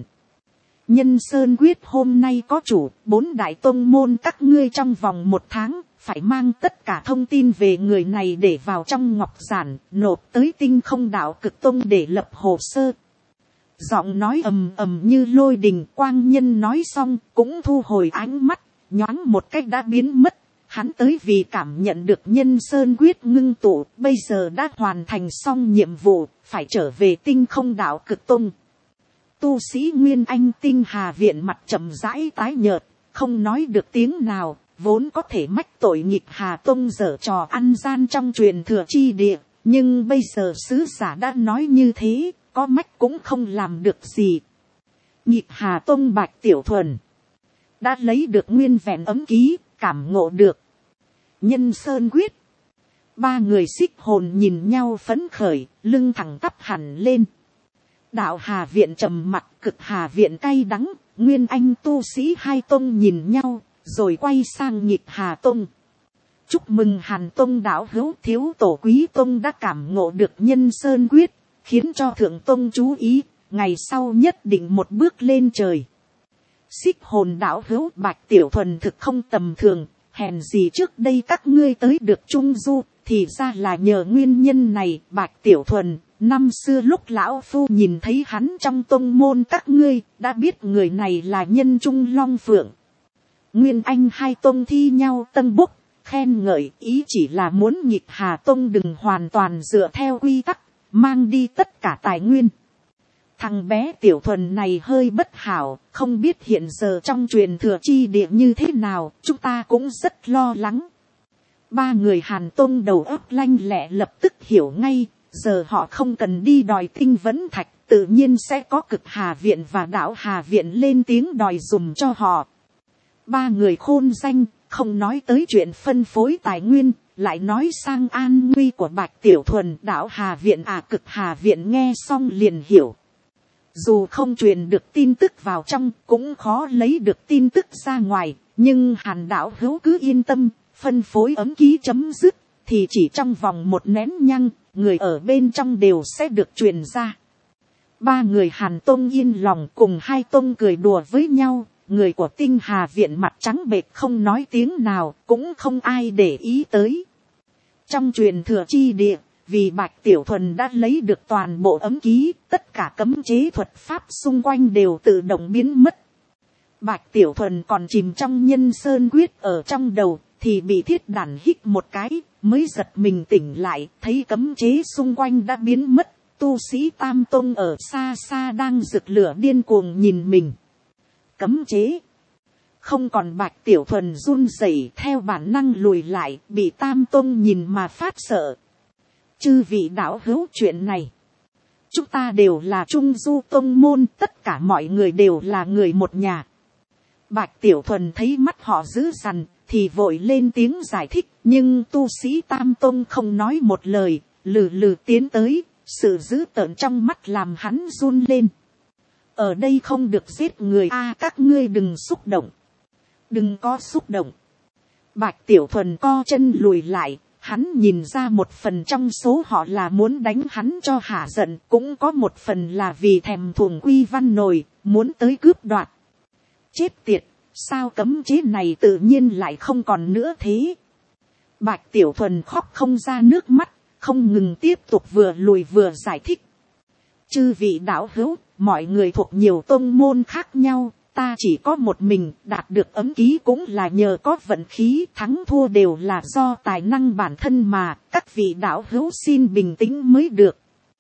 Nhân Sơn Quyết hôm nay có chủ, 4 đại tông môn các ngươi trong vòng 1 tháng, phải mang tất cả thông tin về người này để vào trong ngọc giản, nộp tới Tinh Không Đạo Cực Tông để lập hồ sơ. Giọng nói ầm ầm như lôi đình. Quang Nhân nói xong, cũng thu hồi ánh mắt, nhoáng một cách đã biến mất. Hắn tới vì cảm nhận được Nhân Sơn Quyết ngưng tụ, bây giờ đã hoàn thành xong nhiệm vụ, phải trở về Tinh Không Đạo Cực Tông. Tu sĩ Nguyên Anh Tinh Hà Viện mặt chậm rãi tái nhợt, không nói được tiếng nào, vốn có thể mách tội Nhịp Hà Tông giở trò ăn gian trong truyền thừa chi địa, nhưng bây giờ sứ giả đã nói như thế, có mách cũng không làm được gì. Nhịp Hà Tông Bạch Tiểu Thuần đã lấy được nguyên vẹn ấm ký, cảm ngộ được Nhân Sơn Quyết. 3 người xích hồn nhìn nhau phấn khởi, lưng thẳng tắp hẳn lên. Đạo Hà Viện trầm mặc, Cực Hà Viện cay đắng, Nguyên Anh tu sĩ hai tông nhìn nhau, rồi quay sang Nhịp Hà Tông. Chúc mừng Hàn Tông đạo hữu, thiếu tổ Quý Tông đã cảm ngộ được Nhân Sơn Quyết, khiến cho Thượng Tông chú ý, ngày sau nhất định một bước lên trời. Xích hồn đạo hữu, Bạch Tiểu Thuần thực không tầm thường, hèn gì trước đây các ngươi tới được Trung Du, thì ra là nhờ nguyên nhân này. Bạch Tiểu Thuần, năm xưa lúc lão phu nhìn thấy hắn trong tông môn các ngươi, đã biết người này là nhân trung long phượng. Nguyên Anh hai tông thi nhau tân bốc, khen ngợi, ý chỉ là muốn Nhịp Hà Tông đừng hoàn toàn dựa theo quy tắc, mang đi tất cả tài nguyên. Thằng bé Tiểu Thuần này hơi bất hảo, không biết hiện giờ trong truyền thừa chi địa như thế nào, chúng ta cũng rất lo lắng. Ba người Hàn Tông đầu óc lanh lẹ lập tức hiểu ngay, giờ họ không cần đi đòi tinh vấn thạch, tự nhiên sẽ có Cực Hà Viện và Đạo Hà Viện lên tiếng đòi dùm cho họ. Ba người khôn danh, không nói tới chuyện phân phối tài nguyên, lại nói sang an nguy của Bạch Tiểu Thuần. Đạo Hà Viện Cực Hà Viện nghe xong liền hiểu. Dù không truyền được tin tức vào trong, cũng khó lấy được tin tức ra ngoài, nhưng Hàn đạo hữu cứ yên tâm, phân phối ấm ký chấm dứt, thì chỉ trong vòng một nén nhăng, người ở bên trong đều sẽ được truyền ra. Ba người Hàn Tông yên lòng, cùng hai Tông cười đùa với nhau. Người của Tinh Hà Viện mặt trắng bệch không nói tiếng nào, cũng không ai để ý tới. Trong truyền thừa chi địa, vì Bạch Tiểu Thuần đã lấy được toàn bộ ấm ký, tất cả cấm chế thuật pháp xung quanh đều tự động biến mất. Bạch Tiểu Thuần còn chìm trong nhân sơn quyết ở trong đầu, thì bị Thiết Đản hít một cái, mới giật mình tỉnh lại, thấy cấm chế xung quanh đã biến mất. Tu sĩ Tam Tông ở xa xa đang rực lửa điên cuồng nhìn mình. Cấm chế không còn. Bạch Tiểu Thuần run rẩy theo bản năng lùi lại, bị Tam Tông nhìn mà phát sợ. Chư vị đạo hữu, chuyện này chúng ta đều là Trung Du Tông môn, tất cả mọi người đều là người một nhà. Bạch Tiểu Thuần thấy mắt họ dữ dằn thì vội lên tiếng giải thích, nhưng tu sĩ Tam Tông không nói một lời, lừ lừ tiến tới, sự dữ tợn trong mắt làm hắn run lên. Ở đây không được giết người các ngươi đừng xúc động. Đừng có xúc động. Bạch Tiểu Thuần co chân lùi lại, hắn nhìn ra một phần trong số họ là muốn đánh hắn cho hả giận, cũng có một phần là vì thèm thuồng Uy Văn Nồi, muốn tới cướp đoạt. Chết tiệt, sao cấm chế này tự nhiên lại không còn nữa thế? Bạch Tiểu Thuần khóc không ra nước mắt, không ngừng tiếp tục vừa lùi vừa giải thích. Chư vị đạo hữu, mọi người thuộc nhiều tông môn khác nhau, ta chỉ có một mình, đạt được ấm ký cũng là nhờ có vận khí, thắng thua đều là do tài năng bản thân mà, các vị đạo hữu xin bình tĩnh mới được.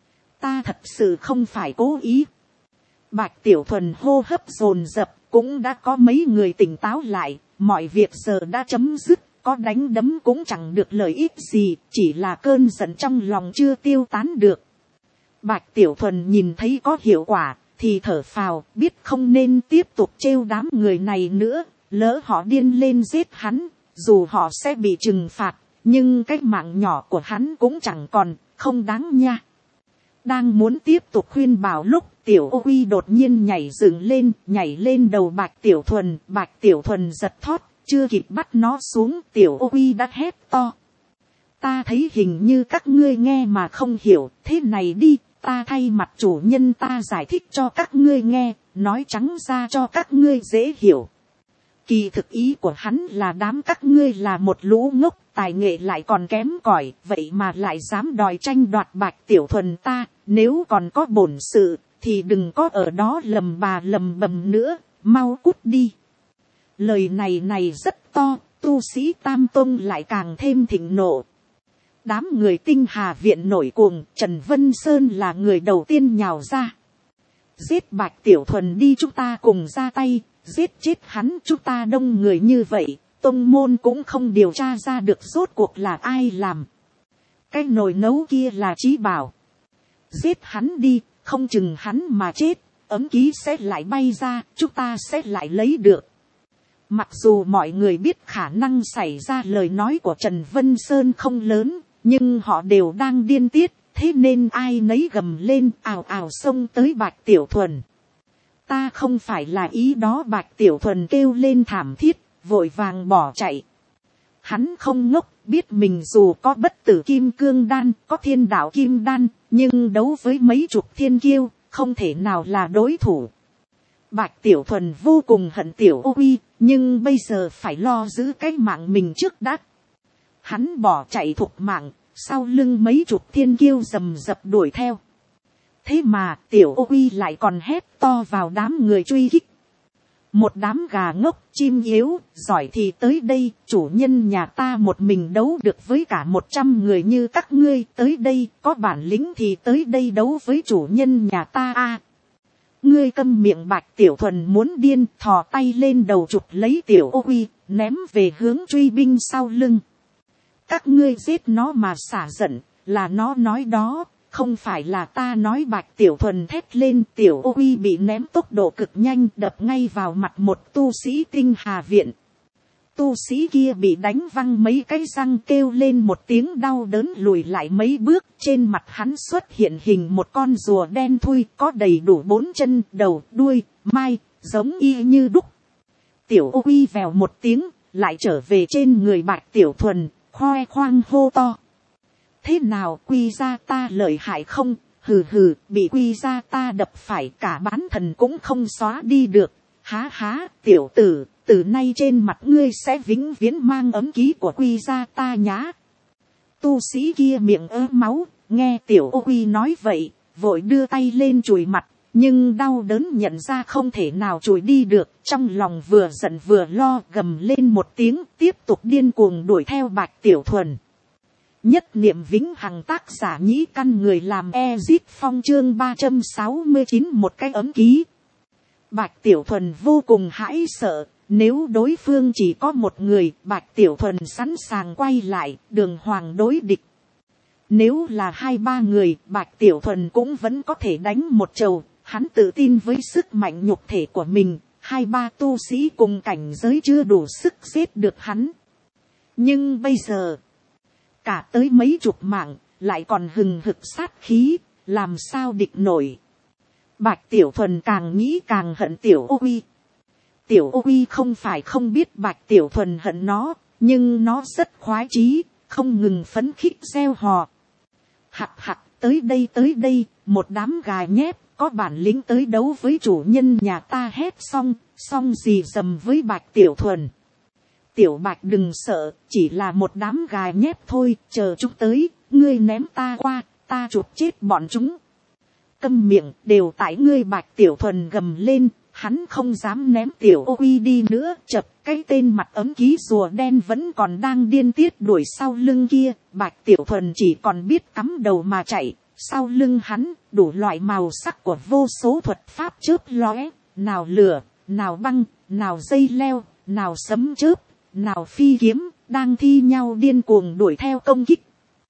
Ta thật sự không phải cố ý. Bạch Tiểu Thuần hô hấp dồn dập, cũng đã có mấy người tỉnh táo lại, mọi việc giờ đã chấm dứt, có đánh đấm cũng chẳng được lợi ích gì, chỉ là cơn giận trong lòng chưa tiêu tán được. Bạch Tiểu Thuần nhìn thấy có hiệu quả, thì thở phào, biết không nên tiếp tục trêu đám người này nữa, lỡ họ điên lên giết hắn, dù họ sẽ bị trừng phạt, nhưng cái mạng nhỏ của hắn cũng chẳng còn, không đáng nha. Đang muốn tiếp tục khuyên bảo lúc Tiểu Ô Uy đột nhiên nhảy dựng lên, nhảy lên đầu Bạch Tiểu Thuần. Bạch Tiểu Thuần giật thót, chưa kịp bắt nó xuống, Tiểu Ô Uy đã hét to. Ta thấy hình như các ngươi nghe mà không hiểu, thế này đi, ta thay mặt chủ nhân ta giải thích cho các ngươi nghe, nói trắng ra cho các ngươi dễ hiểu. Kỳ thực ý của hắn là đám các ngươi là một lũ ngốc, tài nghệ lại còn kém cỏi, vậy mà lại dám đòi tranh đoạt Bạch Tiểu Thuần ta, nếu còn có bổn sự, thì đừng có ở đó lầm bà lầm bầm nữa, mau cút đi. Lời này rất to, tu sĩ Tam Tông lại càng thêm thịnh nộ. Đám người Tinh Hà Viện nổi cuồng, Trần Vân Sơn là người đầu tiên nhào ra. Giết Bạch Tiểu Thuần đi, chúng ta cùng ra tay, giết chết hắn, chúng ta đông người như vậy, tông môn cũng không điều tra ra được rốt cuộc là ai làm. Cái nồi nấu kia là trí bảo. Giết hắn đi, không chừng hắn mà chết, ấm ký sẽ lại bay ra, chúng ta sẽ lại lấy được. Mặc dù mọi người biết khả năng xảy ra lời nói của Trần Vân Sơn không lớn, nhưng họ đều đang điên tiết, thế nên ai nấy gầm lên ào ào xông tới Bạch Tiểu Thuần. Ta không phải là ý đó, Bạch Tiểu Thuần kêu lên thảm thiết, vội vàng bỏ chạy. Hắn không ngốc, biết mình dù có bất tử kim cương đan, có thiên đạo kim đan, nhưng đấu với mấy chục thiên kiêu, không thể nào là đối thủ. Bạch Tiểu Thuần vô cùng hận Tiểu Ô Uy, nhưng bây giờ phải lo giữ cái mạng mình trước đã. Hắn bỏ chạy thục mạng, sau lưng mấy chục thiên kiêu rầm rập đuổi theo. Thế mà Tiểu Ô Uy lại còn hét to vào đám người truy kích. Một đám gà ngốc, chim yếu, giỏi thì tới đây, chủ nhân nhà ta một mình đấu được với cả 100 người như các ngươi, tới đây, có bản lĩnh thì tới đây đấu với chủ nhân nhà ta a. Ngươi câm miệng. Bạch Tiểu Thuần muốn điên, thò tay lên đầu chụp lấy Tiểu Ô Uy, ném về hướng truy binh sau lưng. Các ngươi giết nó mà xả giận, là nó nói đó, không phải là ta nói. Bạch Tiểu Thuần thét lên. Tiểu Ô Uy bị ném tốc độ cực nhanh, đập ngay vào mặt một tu sĩ tinh hà viện. Tu sĩ kia bị đánh văng mấy cái răng, kêu lên một tiếng đau đớn lùi lại mấy bước. Trên mặt hắn xuất hiện hình một con rùa đen thui, có đầy đủ 4 chân, đầu, đuôi, mai, giống y như đúc. Tiểu Ô Uy vèo một tiếng, lại trở về trên người Bạch Tiểu Thuần, khoe khoang hô to. Thế nào, Quy gia ta lợi hại không? Hừ hừ, bị Quy gia ta đập phải cả bán thần cũng không xóa đi được. Há há, tiểu tử, từ nay trên mặt ngươi sẽ vĩnh viễn mang ấm ký của Quy gia ta nhá. Tu sĩ kia miệng ớ máu, nghe Tiểu Ô Uy nói vậy, vội đưa tay lên chùi mặt, nhưng đau đớn nhận ra không thể nào chùi đi được, trong lòng vừa giận vừa lo, gầm lên một tiếng, tiếp tục điên cuồng đuổi theo Bạch Tiểu Thuần. Nhất niệm vĩnh hằng, tác giả Nhĩ Căn, người làm Ezit Phong, chương 369, một cái ấm ký. Bạch Tiểu Thuần vô cùng hãi sợ, nếu đối phương chỉ có một người, Bạch Tiểu Thuần sẵn sàng quay lại, đường hoàng đối địch. Nếu là 2-3 người, Bạch Tiểu Thuần cũng vẫn có thể đánh một trầu, hắn tự tin với sức mạnh nhục thể của mình, 2-3 tu sĩ cùng cảnh giới chưa đủ sức giết được hắn. Nhưng bây giờ, cả tới mấy chục mạng, lại còn hừng hực sát khí, làm sao địch nổi. Bạch Tiểu Thuần càng nghĩ càng hận Tiểu Ô Uy. Tiểu Ô Uy không phải không biết Bạch Tiểu Thuần hận nó, nhưng nó rất khoái chí, không ngừng phấn khích reo hò. Hặc hặc, tới đây, một đám gà nhép, có bản lĩnh tới đấu với chủ nhân nhà ta. Hét xong gì dầm với Bạch Tiểu Thuần. Tiểu Bạch đừng sợ, chỉ là một đám gà nhép thôi, chờ chúng tới, ngươi ném ta qua, ta chụp chết bọn chúng. Câm miệng, đều tại ngươi. Bạch Tiểu Thuần gầm lên, hắn không dám ném Tiểu Ô Uy đi nữa. Chập, cái tên mặt ấm ký rùa đen vẫn còn đang điên tiết đuổi sau lưng kia. Bạch Tiểu Thuần chỉ còn biết cắm đầu mà chạy. Sau lưng hắn, đủ loại màu sắc của vô số thuật pháp chớp lóe, nào lửa, nào băng, nào dây leo, nào sấm chớp, nào phi kiếm, đang thi nhau điên cuồng đuổi theo công kích.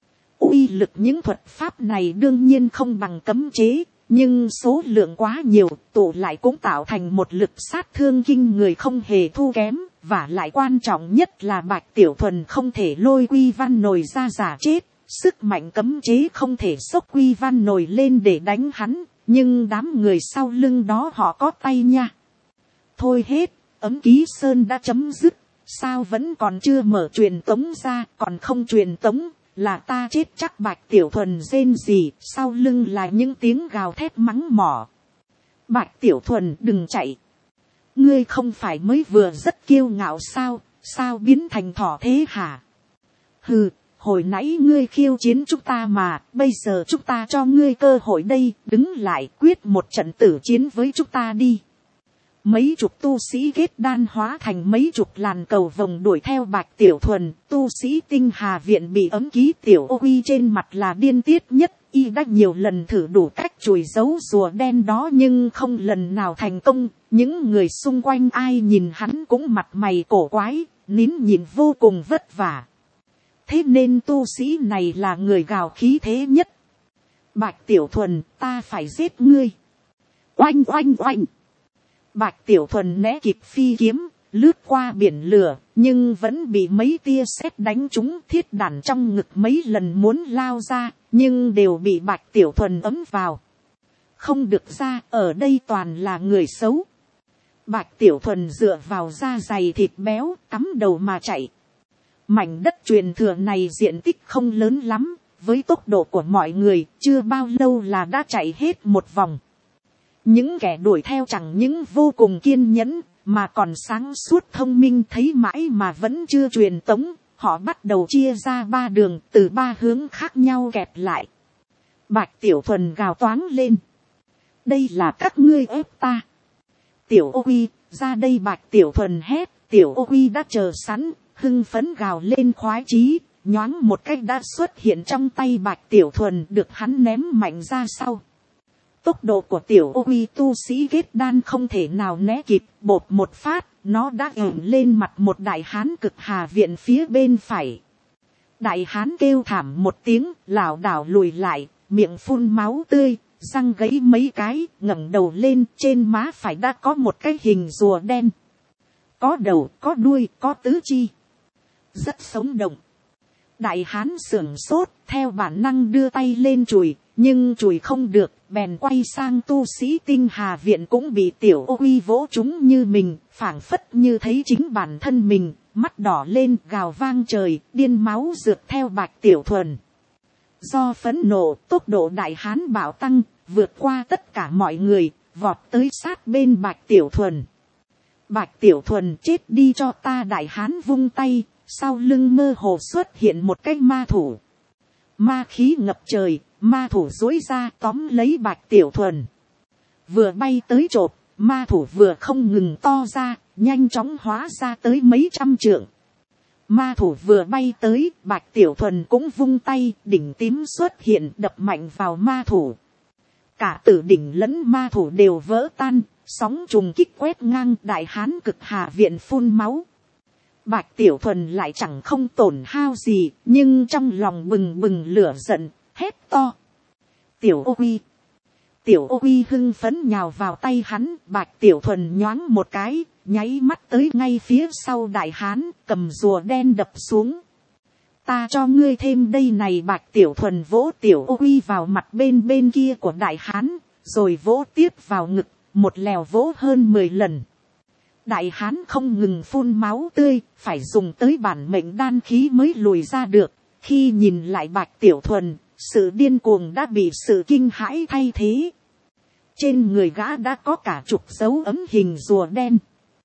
Uy lực những thuật pháp này đương nhiên không bằng cấm chế, nhưng số lượng quá nhiều, tụ lại cũng tạo thành một lực sát thương kinh người không hề thua kém. Và lại quan trọng nhất là Bạch Tiểu Thuần không thể lôi Quy Văn Nồi ra giả chết, sức mạnh cấm chế không thể xốc Quy Văn Nồi lên để đánh hắn, nhưng đám người sau lưng đó họ có tay nha. Thôi hết, ấm ký sơn đã chấm dứt, sao vẫn còn chưa mở truyền tống ra? Còn không truyền tống là ta chết chắc. Bạch Tiểu Thuần rên rỉ, sau lưng là những tiếng gào thét mắng mỏ. Bạch Tiểu Thuần đừng chạy, ngươi không phải mới vừa rất kiêu ngạo sao biến thành thỏ thế hả? Hừ, hồi nãy ngươi khiêu chiến chúng ta mà, bây giờ chúng ta cho ngươi cơ hội đây, đứng lại quyết một trận tử chiến với chúng ta đi. Mấy chục tu sĩ kết đan hóa thành mấy chục làn cầu vồng đuổi theo Bạch Tiểu Thuần. Tu sĩ tinh hà viện bị ấm ký Tiểu Ô Uy trên mặt là điên tiết nhất. Y đã nhiều lần thử đủ cách chùi dấu rùa đen đó nhưng không lần nào thành công. Những người xung quanh ai nhìn hắn cũng mặt mày cổ quái, nín nhịn vô cùng vất vả. Thế nên tu sĩ này là người gào khí thế nhất. Bạch Tiểu Thuần, ta phải giết ngươi. Oanh oanh oanh. Bạch Tiểu Thuần né kịp phi kiếm, lướt qua biển lửa, nhưng vẫn bị mấy tia sét đánh trúng. Thiết đản trong ngực mấy lần muốn lao ra, nhưng đều bị Bạch Tiểu Thuần ấm vào. Không được ra, ở đây toàn là người xấu. Bạch Tiểu Thuần dựa vào da dày thịt béo, cắm đầu mà chạy. Mảnh đất truyền thừa này diện tích không lớn lắm, với tốc độ của mọi người, chưa bao lâu là đã chạy hết một vòng. Những kẻ đuổi theo chẳng những vô cùng kiên nhẫn, mà còn sáng suốt thông minh, thấy mãi mà vẫn chưa truyền tống. Họ bắt đầu chia ra 3 đường, từ 3 hướng khác nhau kẹp lại. Bạch Tiểu Thuần gào toáng lên. Đây là các ngươi ép ta. Tiểu Ô Uy, ra đây. Bạch Tiểu Thuần hét. Tiểu Ô Uy đã chờ sẵn, hưng phấn gào lên khoái chí, nhoáng một cách đã xuất hiện trong tay Bạch Tiểu Thuần, được hắn ném mạnh ra sau. Tốc độ của Tiểu Ô Uy tu sĩ kết đan không thể nào né kịp, bột một phát, nó đã ẩn lên mặt một đại hán cực hà viện phía bên phải. Đại hán kêu thảm một tiếng, lảo đảo lùi lại, miệng phun máu tươi, răng gãy mấy cái, ngẩng đầu lên, trên má phải đã có một cái hình rùa đen. Có đầu, có đuôi, có tứ chi. Rất sống động. Đại hán sưởng sốt, theo bản năng đưa tay lên chùi, nhưng chùi không được, bèn quay sang tu sĩ tinh hà viện cũng bị tiểu ô uy vỗ trúng như mình, phảng phất như thấy chính bản thân mình, mắt đỏ lên gào vang trời, điên máu rượt theo Bạch Tiểu Thuần. Do phẫn nộ, tốc độ đại hán bạo tăng, vượt qua tất cả mọi người, vọt tới sát bên Bạch Tiểu Thuần. Bạch Tiểu Thuần chết đi cho ta, đại hán vung tay, sau lưng mơ hồ xuất hiện một cái ma thủ. Ma khí ngập trời, ma thủ duỗi ra tóm lấy Bạch Tiểu Thuần. Vừa bay tới chộp, ma thủ vừa không ngừng to ra, nhanh chóng hóa ra tới mấy trăm trượng. Ma thủ vừa bay tới, Bạch Tiểu Thuần cũng vung tay, đỉnh tím xuất hiện đập mạnh vào ma thủ. Cả tử đỉnh lẫn ma thủ đều vỡ tan, sóng trùng kích quét ngang, đại hán cực hà viện phun máu. Bạch Tiểu Thuần lại chẳng không tổn hao gì, nhưng trong lòng bừng bừng lửa giận, hét to. Tiểu ô uy! Tiểu ô uy hưng phấn nhào vào tay hắn, Bạch Tiểu Thuần nhoáng một cái, nháy mắt tới ngay phía sau đại hán, cầm rùa đen đập xuống. Ta cho ngươi thêm đây này. Bạch Tiểu Thuần vỗ Tiểu ô uy vào mặt bên kia của đại hán, rồi vỗ tiếp vào ngực, một lèo vỗ hơn 10 lần. Đại hán không ngừng phun máu tươi, phải dùng tới bản mệnh đan khí mới lùi ra được. Khi nhìn lại Bạch Tiểu Thuần, sự điên cuồng đã bị sự kinh hãi thay thế. Trên người gã đã có cả chục dấu ấm hình rùa đen.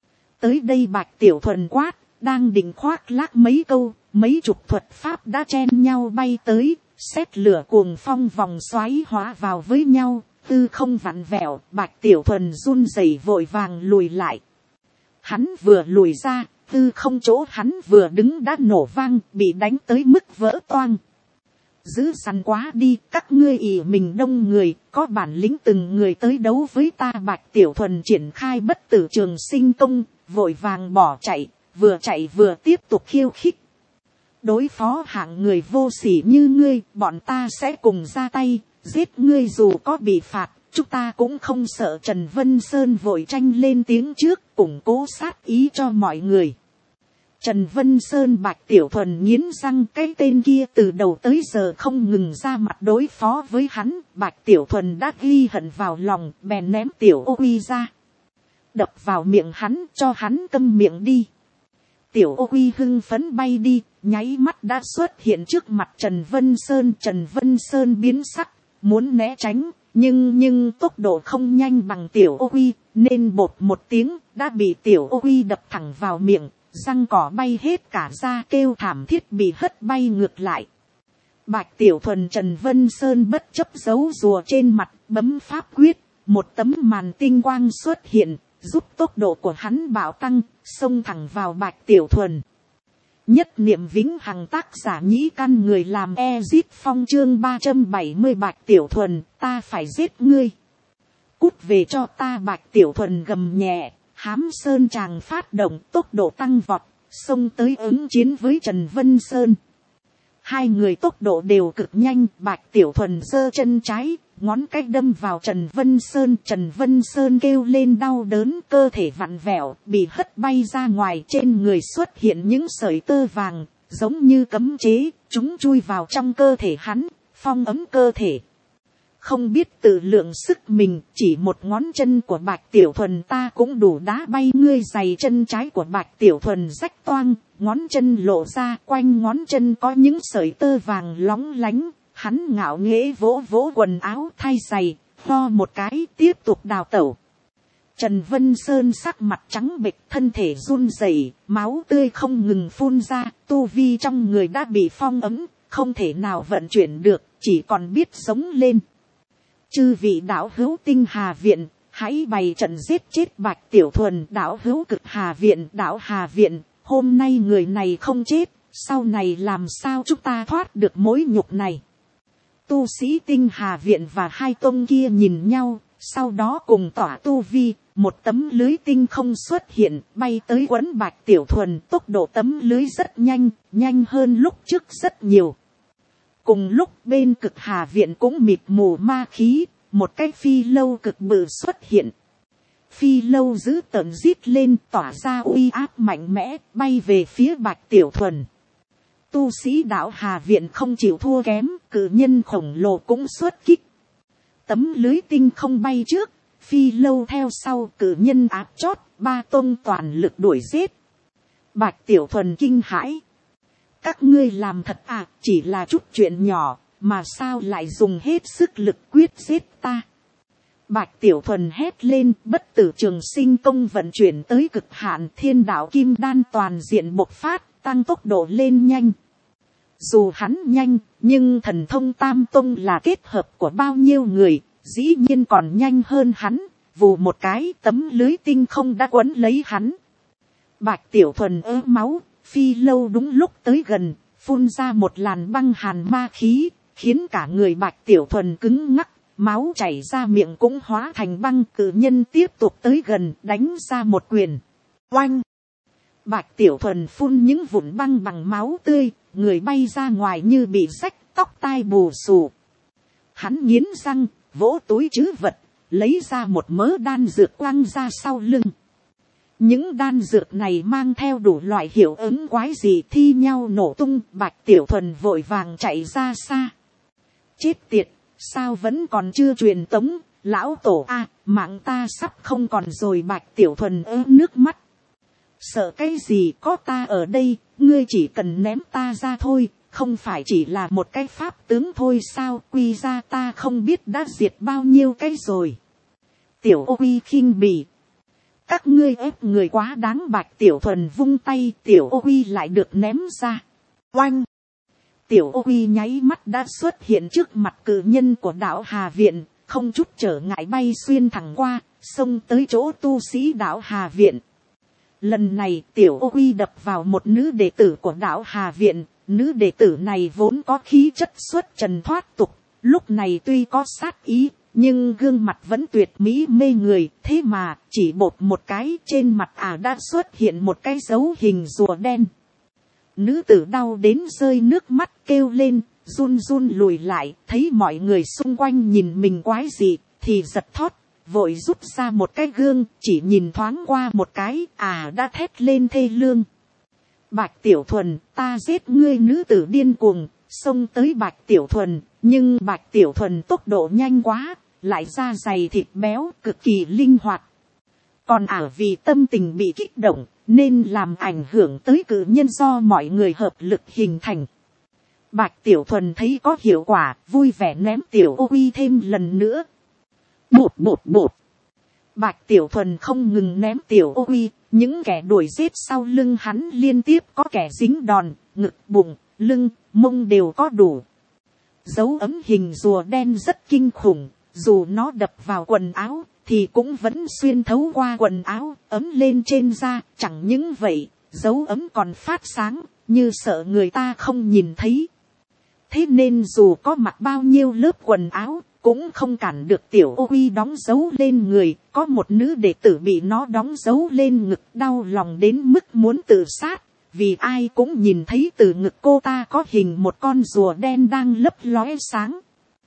Tới đây Bạch Tiểu Thuần quát, đang định khoác lác mấy câu, mấy chục thuật pháp đã chen nhau bay tới, sét lửa cuồng phong vòng xoáy hóa vào với nhau, tư không vặn vẹo. Bạch Tiểu Thuần run rẩy vội vàng lùi lại. Hắn vừa lùi ra, tư không chỗ hắn vừa đứng đã nổ vang, bị đánh tới mức vỡ toang. Dữ dằn quá đi, các ngươi ỷ mình đông người, có bản lĩnh từng người tới đấu với ta. Bạch Tiểu Thuần triển khai bất tử trường sinh công, vội vàng bỏ chạy vừa tiếp tục khiêu khích. Đối phó hạng người vô sỉ như ngươi, bọn ta sẽ cùng ra tay, giết ngươi dù có bị phạt, chúng ta cũng không sợ. Trần Vân Sơn vội tranh lên tiếng trước, củng cố sát ý cho mọi người. Trần Vân Sơn Bạch Tiểu Thuần nghiến răng, cái tên kia từ đầu tới giờ không ngừng ra mặt đối phó với hắn. Bạch Tiểu Thuần đã ghi hận vào lòng, bèn ném Tiểu ô uy ra, đập vào miệng hắn, cho hắn câm miệng đi. Tiểu ô uy hưng phấn bay đi, nháy mắt đã xuất hiện trước mặt Trần Vân Sơn. Trần Vân Sơn biến sắc, muốn né tránh, nhưng tốc độ không nhanh bằng Tiểu ô uy, nên bột một tiếng đã bị Tiểu ô uy đập thẳng vào miệng, răng cỏ bay hết cả ra, kêu thảm thiết bị hất bay ngược lại. Bạch Tiểu Thuần Trần Vân Sơn bất chấp dấu rùa trên mặt, bấm pháp quyết, một tấm màn tinh quang xuất hiện, giúp tốc độ của hắn bạo tăng, xông thẳng vào Bạch Tiểu Thuần. Nhất niệm vĩnh hằng, tác giả Nhĩ Căn, người làm Ezit Phong, chương 370. Bạch Tiểu Thuần, ta phải giết ngươi. Cút về cho ta. Bạch Tiểu Thuần gầm nhẹ, hám sơn tràng phát động, tốc độ tăng vọt, xông tới ứng chiến với Trần Vân Sơn. Hai người tốc độ đều cực nhanh. Bạch Tiểu Thuần giơ chân trái, ngón cái đâm vào Trần Vân Sơn. Trần Vân Sơn kêu lên đau đớn, cơ thể vặn vẹo, bị hất bay ra ngoài. Trên người xuất hiện những sợi tơ vàng, giống như cấm chế, chúng chui vào trong cơ thể hắn, phong ấm cơ thể. Không biết tự lượng sức mình, chỉ một ngón chân của Bạch Tiểu Thuần ta cũng đủ đá bay ngươi. Giày chân trái của Bạch Tiểu Thuần rách toang, ngón chân lộ ra, quanh ngón chân có những sợi tơ vàng lóng lánh. Hắn ngạo nghễ vỗ vỗ quần áo thay giày, ho một cái tiếp tục đào tẩu. Trần Vân Sơn sắc mặt trắng bệch, thân thể run rẩy, máu tươi không ngừng phun ra, tu vi trong người đã bị phong ấm, không thể nào vận chuyển được, chỉ còn biết sống lên. Chư vị đạo hữu tinh hà viện, hãy bày trận giết chết Bạch Tiểu Thuần. Đạo hữu cực hà viện, đạo hà viện, hôm nay người này không chết, sau này làm sao chúng ta thoát được mối nhục này. Tu sĩ tinh hà viện và hai tông kia nhìn nhau, sau đó cùng tỏa tu vi, một tấm lưới tinh không xuất hiện, bay tới quấn Bạch Tiểu Thuần. Tốc độ tấm lưới rất nhanh, nhanh hơn lúc trước rất nhiều. Cùng lúc bên Cực Hà viện cũng mịt mù ma khí, một cái phi lâu cực bự xuất hiện. Phi lâu giữ tợn rít lên, tỏa ra uy áp mạnh mẽ, bay về phía Bạch Tiểu Thuần. Tu sĩ đạo Hà viện không chịu thua kém, cự nhân khổng lồ cũng xuất kích. Tấm lưới tinh không bay trước, phi lâu theo sau, cự nhân áp chót, ba tôn toàn lực đuổi giết. Bạch Tiểu Thuần kinh hãi. Các ngươi làm thật à, chỉ là chút chuyện nhỏ, mà sao lại dùng hết sức lực quyết giết ta. Bạch Tiểu Thuần hét lên, bất tử trường sinh công vận chuyển tới cực hạn, thiên đạo kim đan toàn diện bộc phát, tăng tốc độ lên nhanh. Dù hắn nhanh, nhưng thần thông tam tông là kết hợp của bao nhiêu người, dĩ nhiên còn nhanh hơn hắn, vù một cái tấm lưới tinh không đã quấn lấy hắn. Bạch Tiểu Thuần ớ máu, phi lâu đúng lúc tới gần, phun ra một làn băng hàn ma khí, khiến cả người Bạch Tiểu Thuần cứng ngắc, máu chảy ra miệng cũng hóa thành băng. Cự nhân tiếp tục tới gần, đánh ra một quyền. Oanh! Bạch Tiểu Thuần phun những vụn băng bằng máu tươi, người bay ra ngoài như bị rách, tóc tai bù xù. Hắn nghiến răng, vỗ túi trữ vật, lấy ra một mớ đan dược quăng ra sau lưng. Những đan dược này mang theo đủ loại hiệu ứng quái dị thi nhau nổ tung. Bạch Tiểu Thuần vội vàng chạy ra xa. Chết tiệt, sao vẫn còn chưa truyền tống, lão tổ a, mạng ta sắp không còn rồi. Bạch Tiểu Thuần nước mắt. Sợ cái gì, có ta ở đây, ngươi chỉ cần ném ta ra thôi, không phải chỉ là một cái pháp tướng thôi sao, quy ra ta không biết đã diệt bao nhiêu cái rồi. Tiểu Ô Uy khinh bỉ. Các ngươi ép người quá đáng. Bạch Tiểu Thuần vung tay, Tiểu Ô Uy lại được ném ra. Oanh! Tiểu Ô Uy nháy mắt đã xuất hiện trước mặt cự nhân của đạo Hà viện, không chút trở ngại bay xuyên thẳng qua, xông tới chỗ tu sĩ đạo Hà viện. Lần này Tiểu Ô Uy đập vào một nữ đệ tử của đạo Hà viện. Nữ đệ tử này vốn có khí chất xuất trần thoát tục, lúc này tuy có sát ý, nhưng gương mặt vẫn tuyệt mỹ mê người. Thế mà chỉ bột một cái, trên mặt đã xuất hiện một cái dấu hình rùa đen. Nữ tử đau đến rơi nước mắt, kêu lên, run run lùi lại. Thấy mọi người xung quanh nhìn mình quái dị, thì giật thót, vội rút ra một cái gương, chỉ nhìn thoáng qua một cái, đã thét lên thê lương. Bạch Tiểu Thuần, ta giết ngươi. Nữ tử điên cuồng xông tới Bạch Tiểu Thuần, nhưng Bạch Tiểu Thuần tốc độ nhanh quá, lại da dày thịt béo, cực kỳ linh hoạt. Còn vì tâm tình bị kích động, nên làm ảnh hưởng tới cự nhân do mọi người hợp lực hình thành. Bạch Tiểu Thuần thấy có hiệu quả, vui vẻ ném Tiểu Ô Uy thêm lần nữa. Bột bột bột. Bạch Tiểu Thuần không ngừng ném Tiểu Ô Uy, những kẻ đuổi giết sau lưng hắn liên tiếp có kẻ dính đòn, ngực, bụng, lưng, mông đều có đủ. Dấu ấm hình rùa đen rất kinh khủng, dù nó đập vào quần áo, thì cũng vẫn xuyên thấu qua quần áo, ấm lên trên da. Chẳng những vậy, dấu ấm còn phát sáng, như sợ người ta không nhìn thấy. Thế nên dù có mặc bao nhiêu lớp quần áo, cũng không cản được Tiểu Ô Uy đóng dấu lên người. Có một nữ đệ tử bị nó đóng dấu lên ngực, đau lòng đến mức muốn tự sát, vì ai cũng nhìn thấy từ ngực cô ta có hình một con rùa đen đang lấp lóe sáng.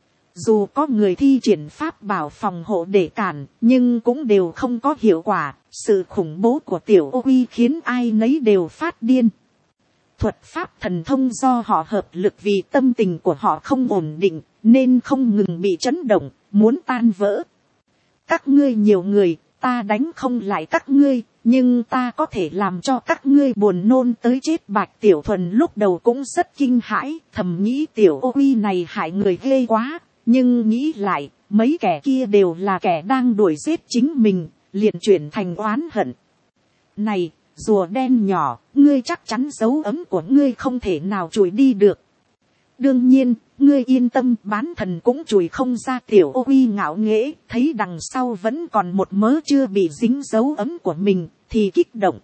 Dù có người thi triển pháp bảo phòng hộ để cản, nhưng cũng đều không có hiệu quả. Sự khủng bố của Tiểu Ô Uy khiến ai nấy đều phát điên. Thuật pháp thần thông do họ hợp lực vì tâm tình của họ không ổn định, nên không ngừng bị chấn động, muốn tan vỡ. Các ngươi nhiều người, ta đánh không lại các ngươi, nhưng ta có thể làm cho các ngươi buồn nôn tới chết. Bạch Tiểu Thuần lúc đầu cũng rất kinh hãi, thầm nghĩ Tiểu Ô Uy này hại người ghê quá, nhưng nghĩ lại, mấy kẻ kia đều là kẻ đang đuổi giết chính mình, liền chuyển thành oán hận. Này, rùa đen nhỏ, ngươi chắc chắn dấu ấm của ngươi không thể nào chùi đi được. Đương nhiên, ngươi yên tâm, bán thần cũng chùi không ra. Tiểu Ô Uy ngạo nghễ, thấy đằng sau vẫn còn một mớ chưa bị dính dấu ấm của mình, thì kích động.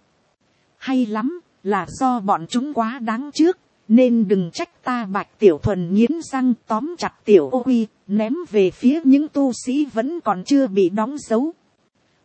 Hay lắm, là do bọn chúng quá đáng trước, nên đừng trách ta. Bạch Tiểu Thuần nghiến răng tóm chặt Tiểu Ô Uy, ném về phía những tu sĩ vẫn còn chưa bị đóng dấu.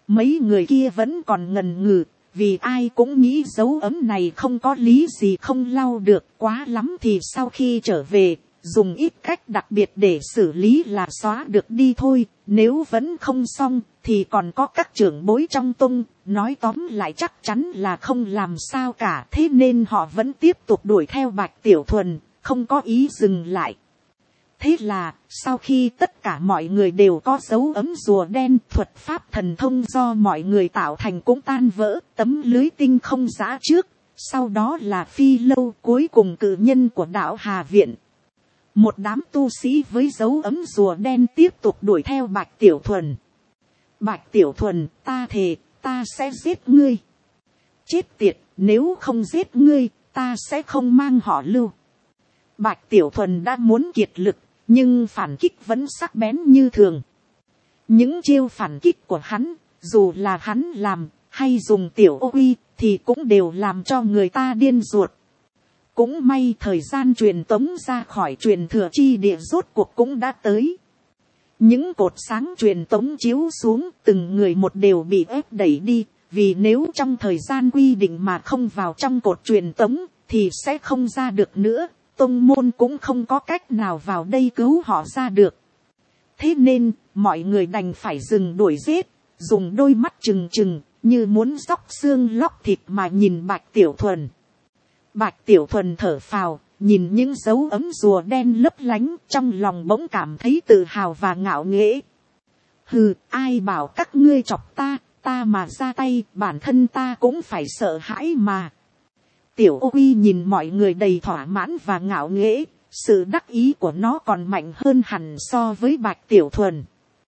Mấy người kia vẫn còn ngần ngừ, vì ai cũng nghĩ dấu ấm này không có lý gì không lau được, quá lắm thì sau khi trở về, dùng ít cách đặc biệt để xử lý là xóa được đi thôi, nếu vẫn không xong thì còn có các trưởng bối trong tông, nói tóm lại chắc chắn là không làm sao cả, thế nên họ vẫn tiếp tục đuổi theo Bạch Tiểu Thuần, không có ý dừng lại. Thế là, sau khi tất cả mọi người đều có dấu ấm rùa đen, thuật pháp thần thông do mọi người tạo thành cũng tan vỡ, tấm lưới tinh không giã trước, sau đó là Phi Lâu, cuối cùng cự nhân của đạo Hà Viện. Một đám tu sĩ với dấu ấm rùa đen tiếp tục đuổi theo Bạch Tiểu Thuần. Bạch Tiểu Thuần, ta thề, ta sẽ giết ngươi. Chết tiệt, nếu không giết ngươi, ta sẽ không mang họ Lưu. Bạch Tiểu Thuần đã muốn kiệt lực, nhưng phản kích vẫn sắc bén như thường. Những chiêu phản kích của hắn, dù là hắn làm, hay dùng tiểu ô uy, thì cũng đều làm cho người ta điên ruột. Cũng may thời gian truyền tống ra khỏi truyền thừa chi địa rốt cuộc cũng đã tới. Những cột sáng truyền tống chiếu xuống, từng người một đều bị ép đẩy đi, vì nếu trong thời gian quy định mà không vào trong cột truyền tống, thì sẽ không ra được nữa. Tông môn cũng không có cách nào vào đây cứu họ ra được. Thế nên, mọi người đành phải dừng đuổi giết, dùng đôi mắt trừng trừng, như muốn róc xương lóc thịt mà nhìn Bạch Tiểu Thuần. Bạch Tiểu Thuần thở phào, nhìn những dấu ấm rùa đen lấp lánh, trong lòng bỗng cảm thấy tự hào và ngạo nghễ. Hừ, ai bảo các ngươi chọc ta, ta mà ra tay, bản thân ta cũng phải sợ hãi mà. Tiểu ô uy nhìn mọi người đầy thỏa mãn và ngạo nghễ, sự đắc ý của nó còn mạnh hơn hẳn so với Bạch Tiểu Thuần.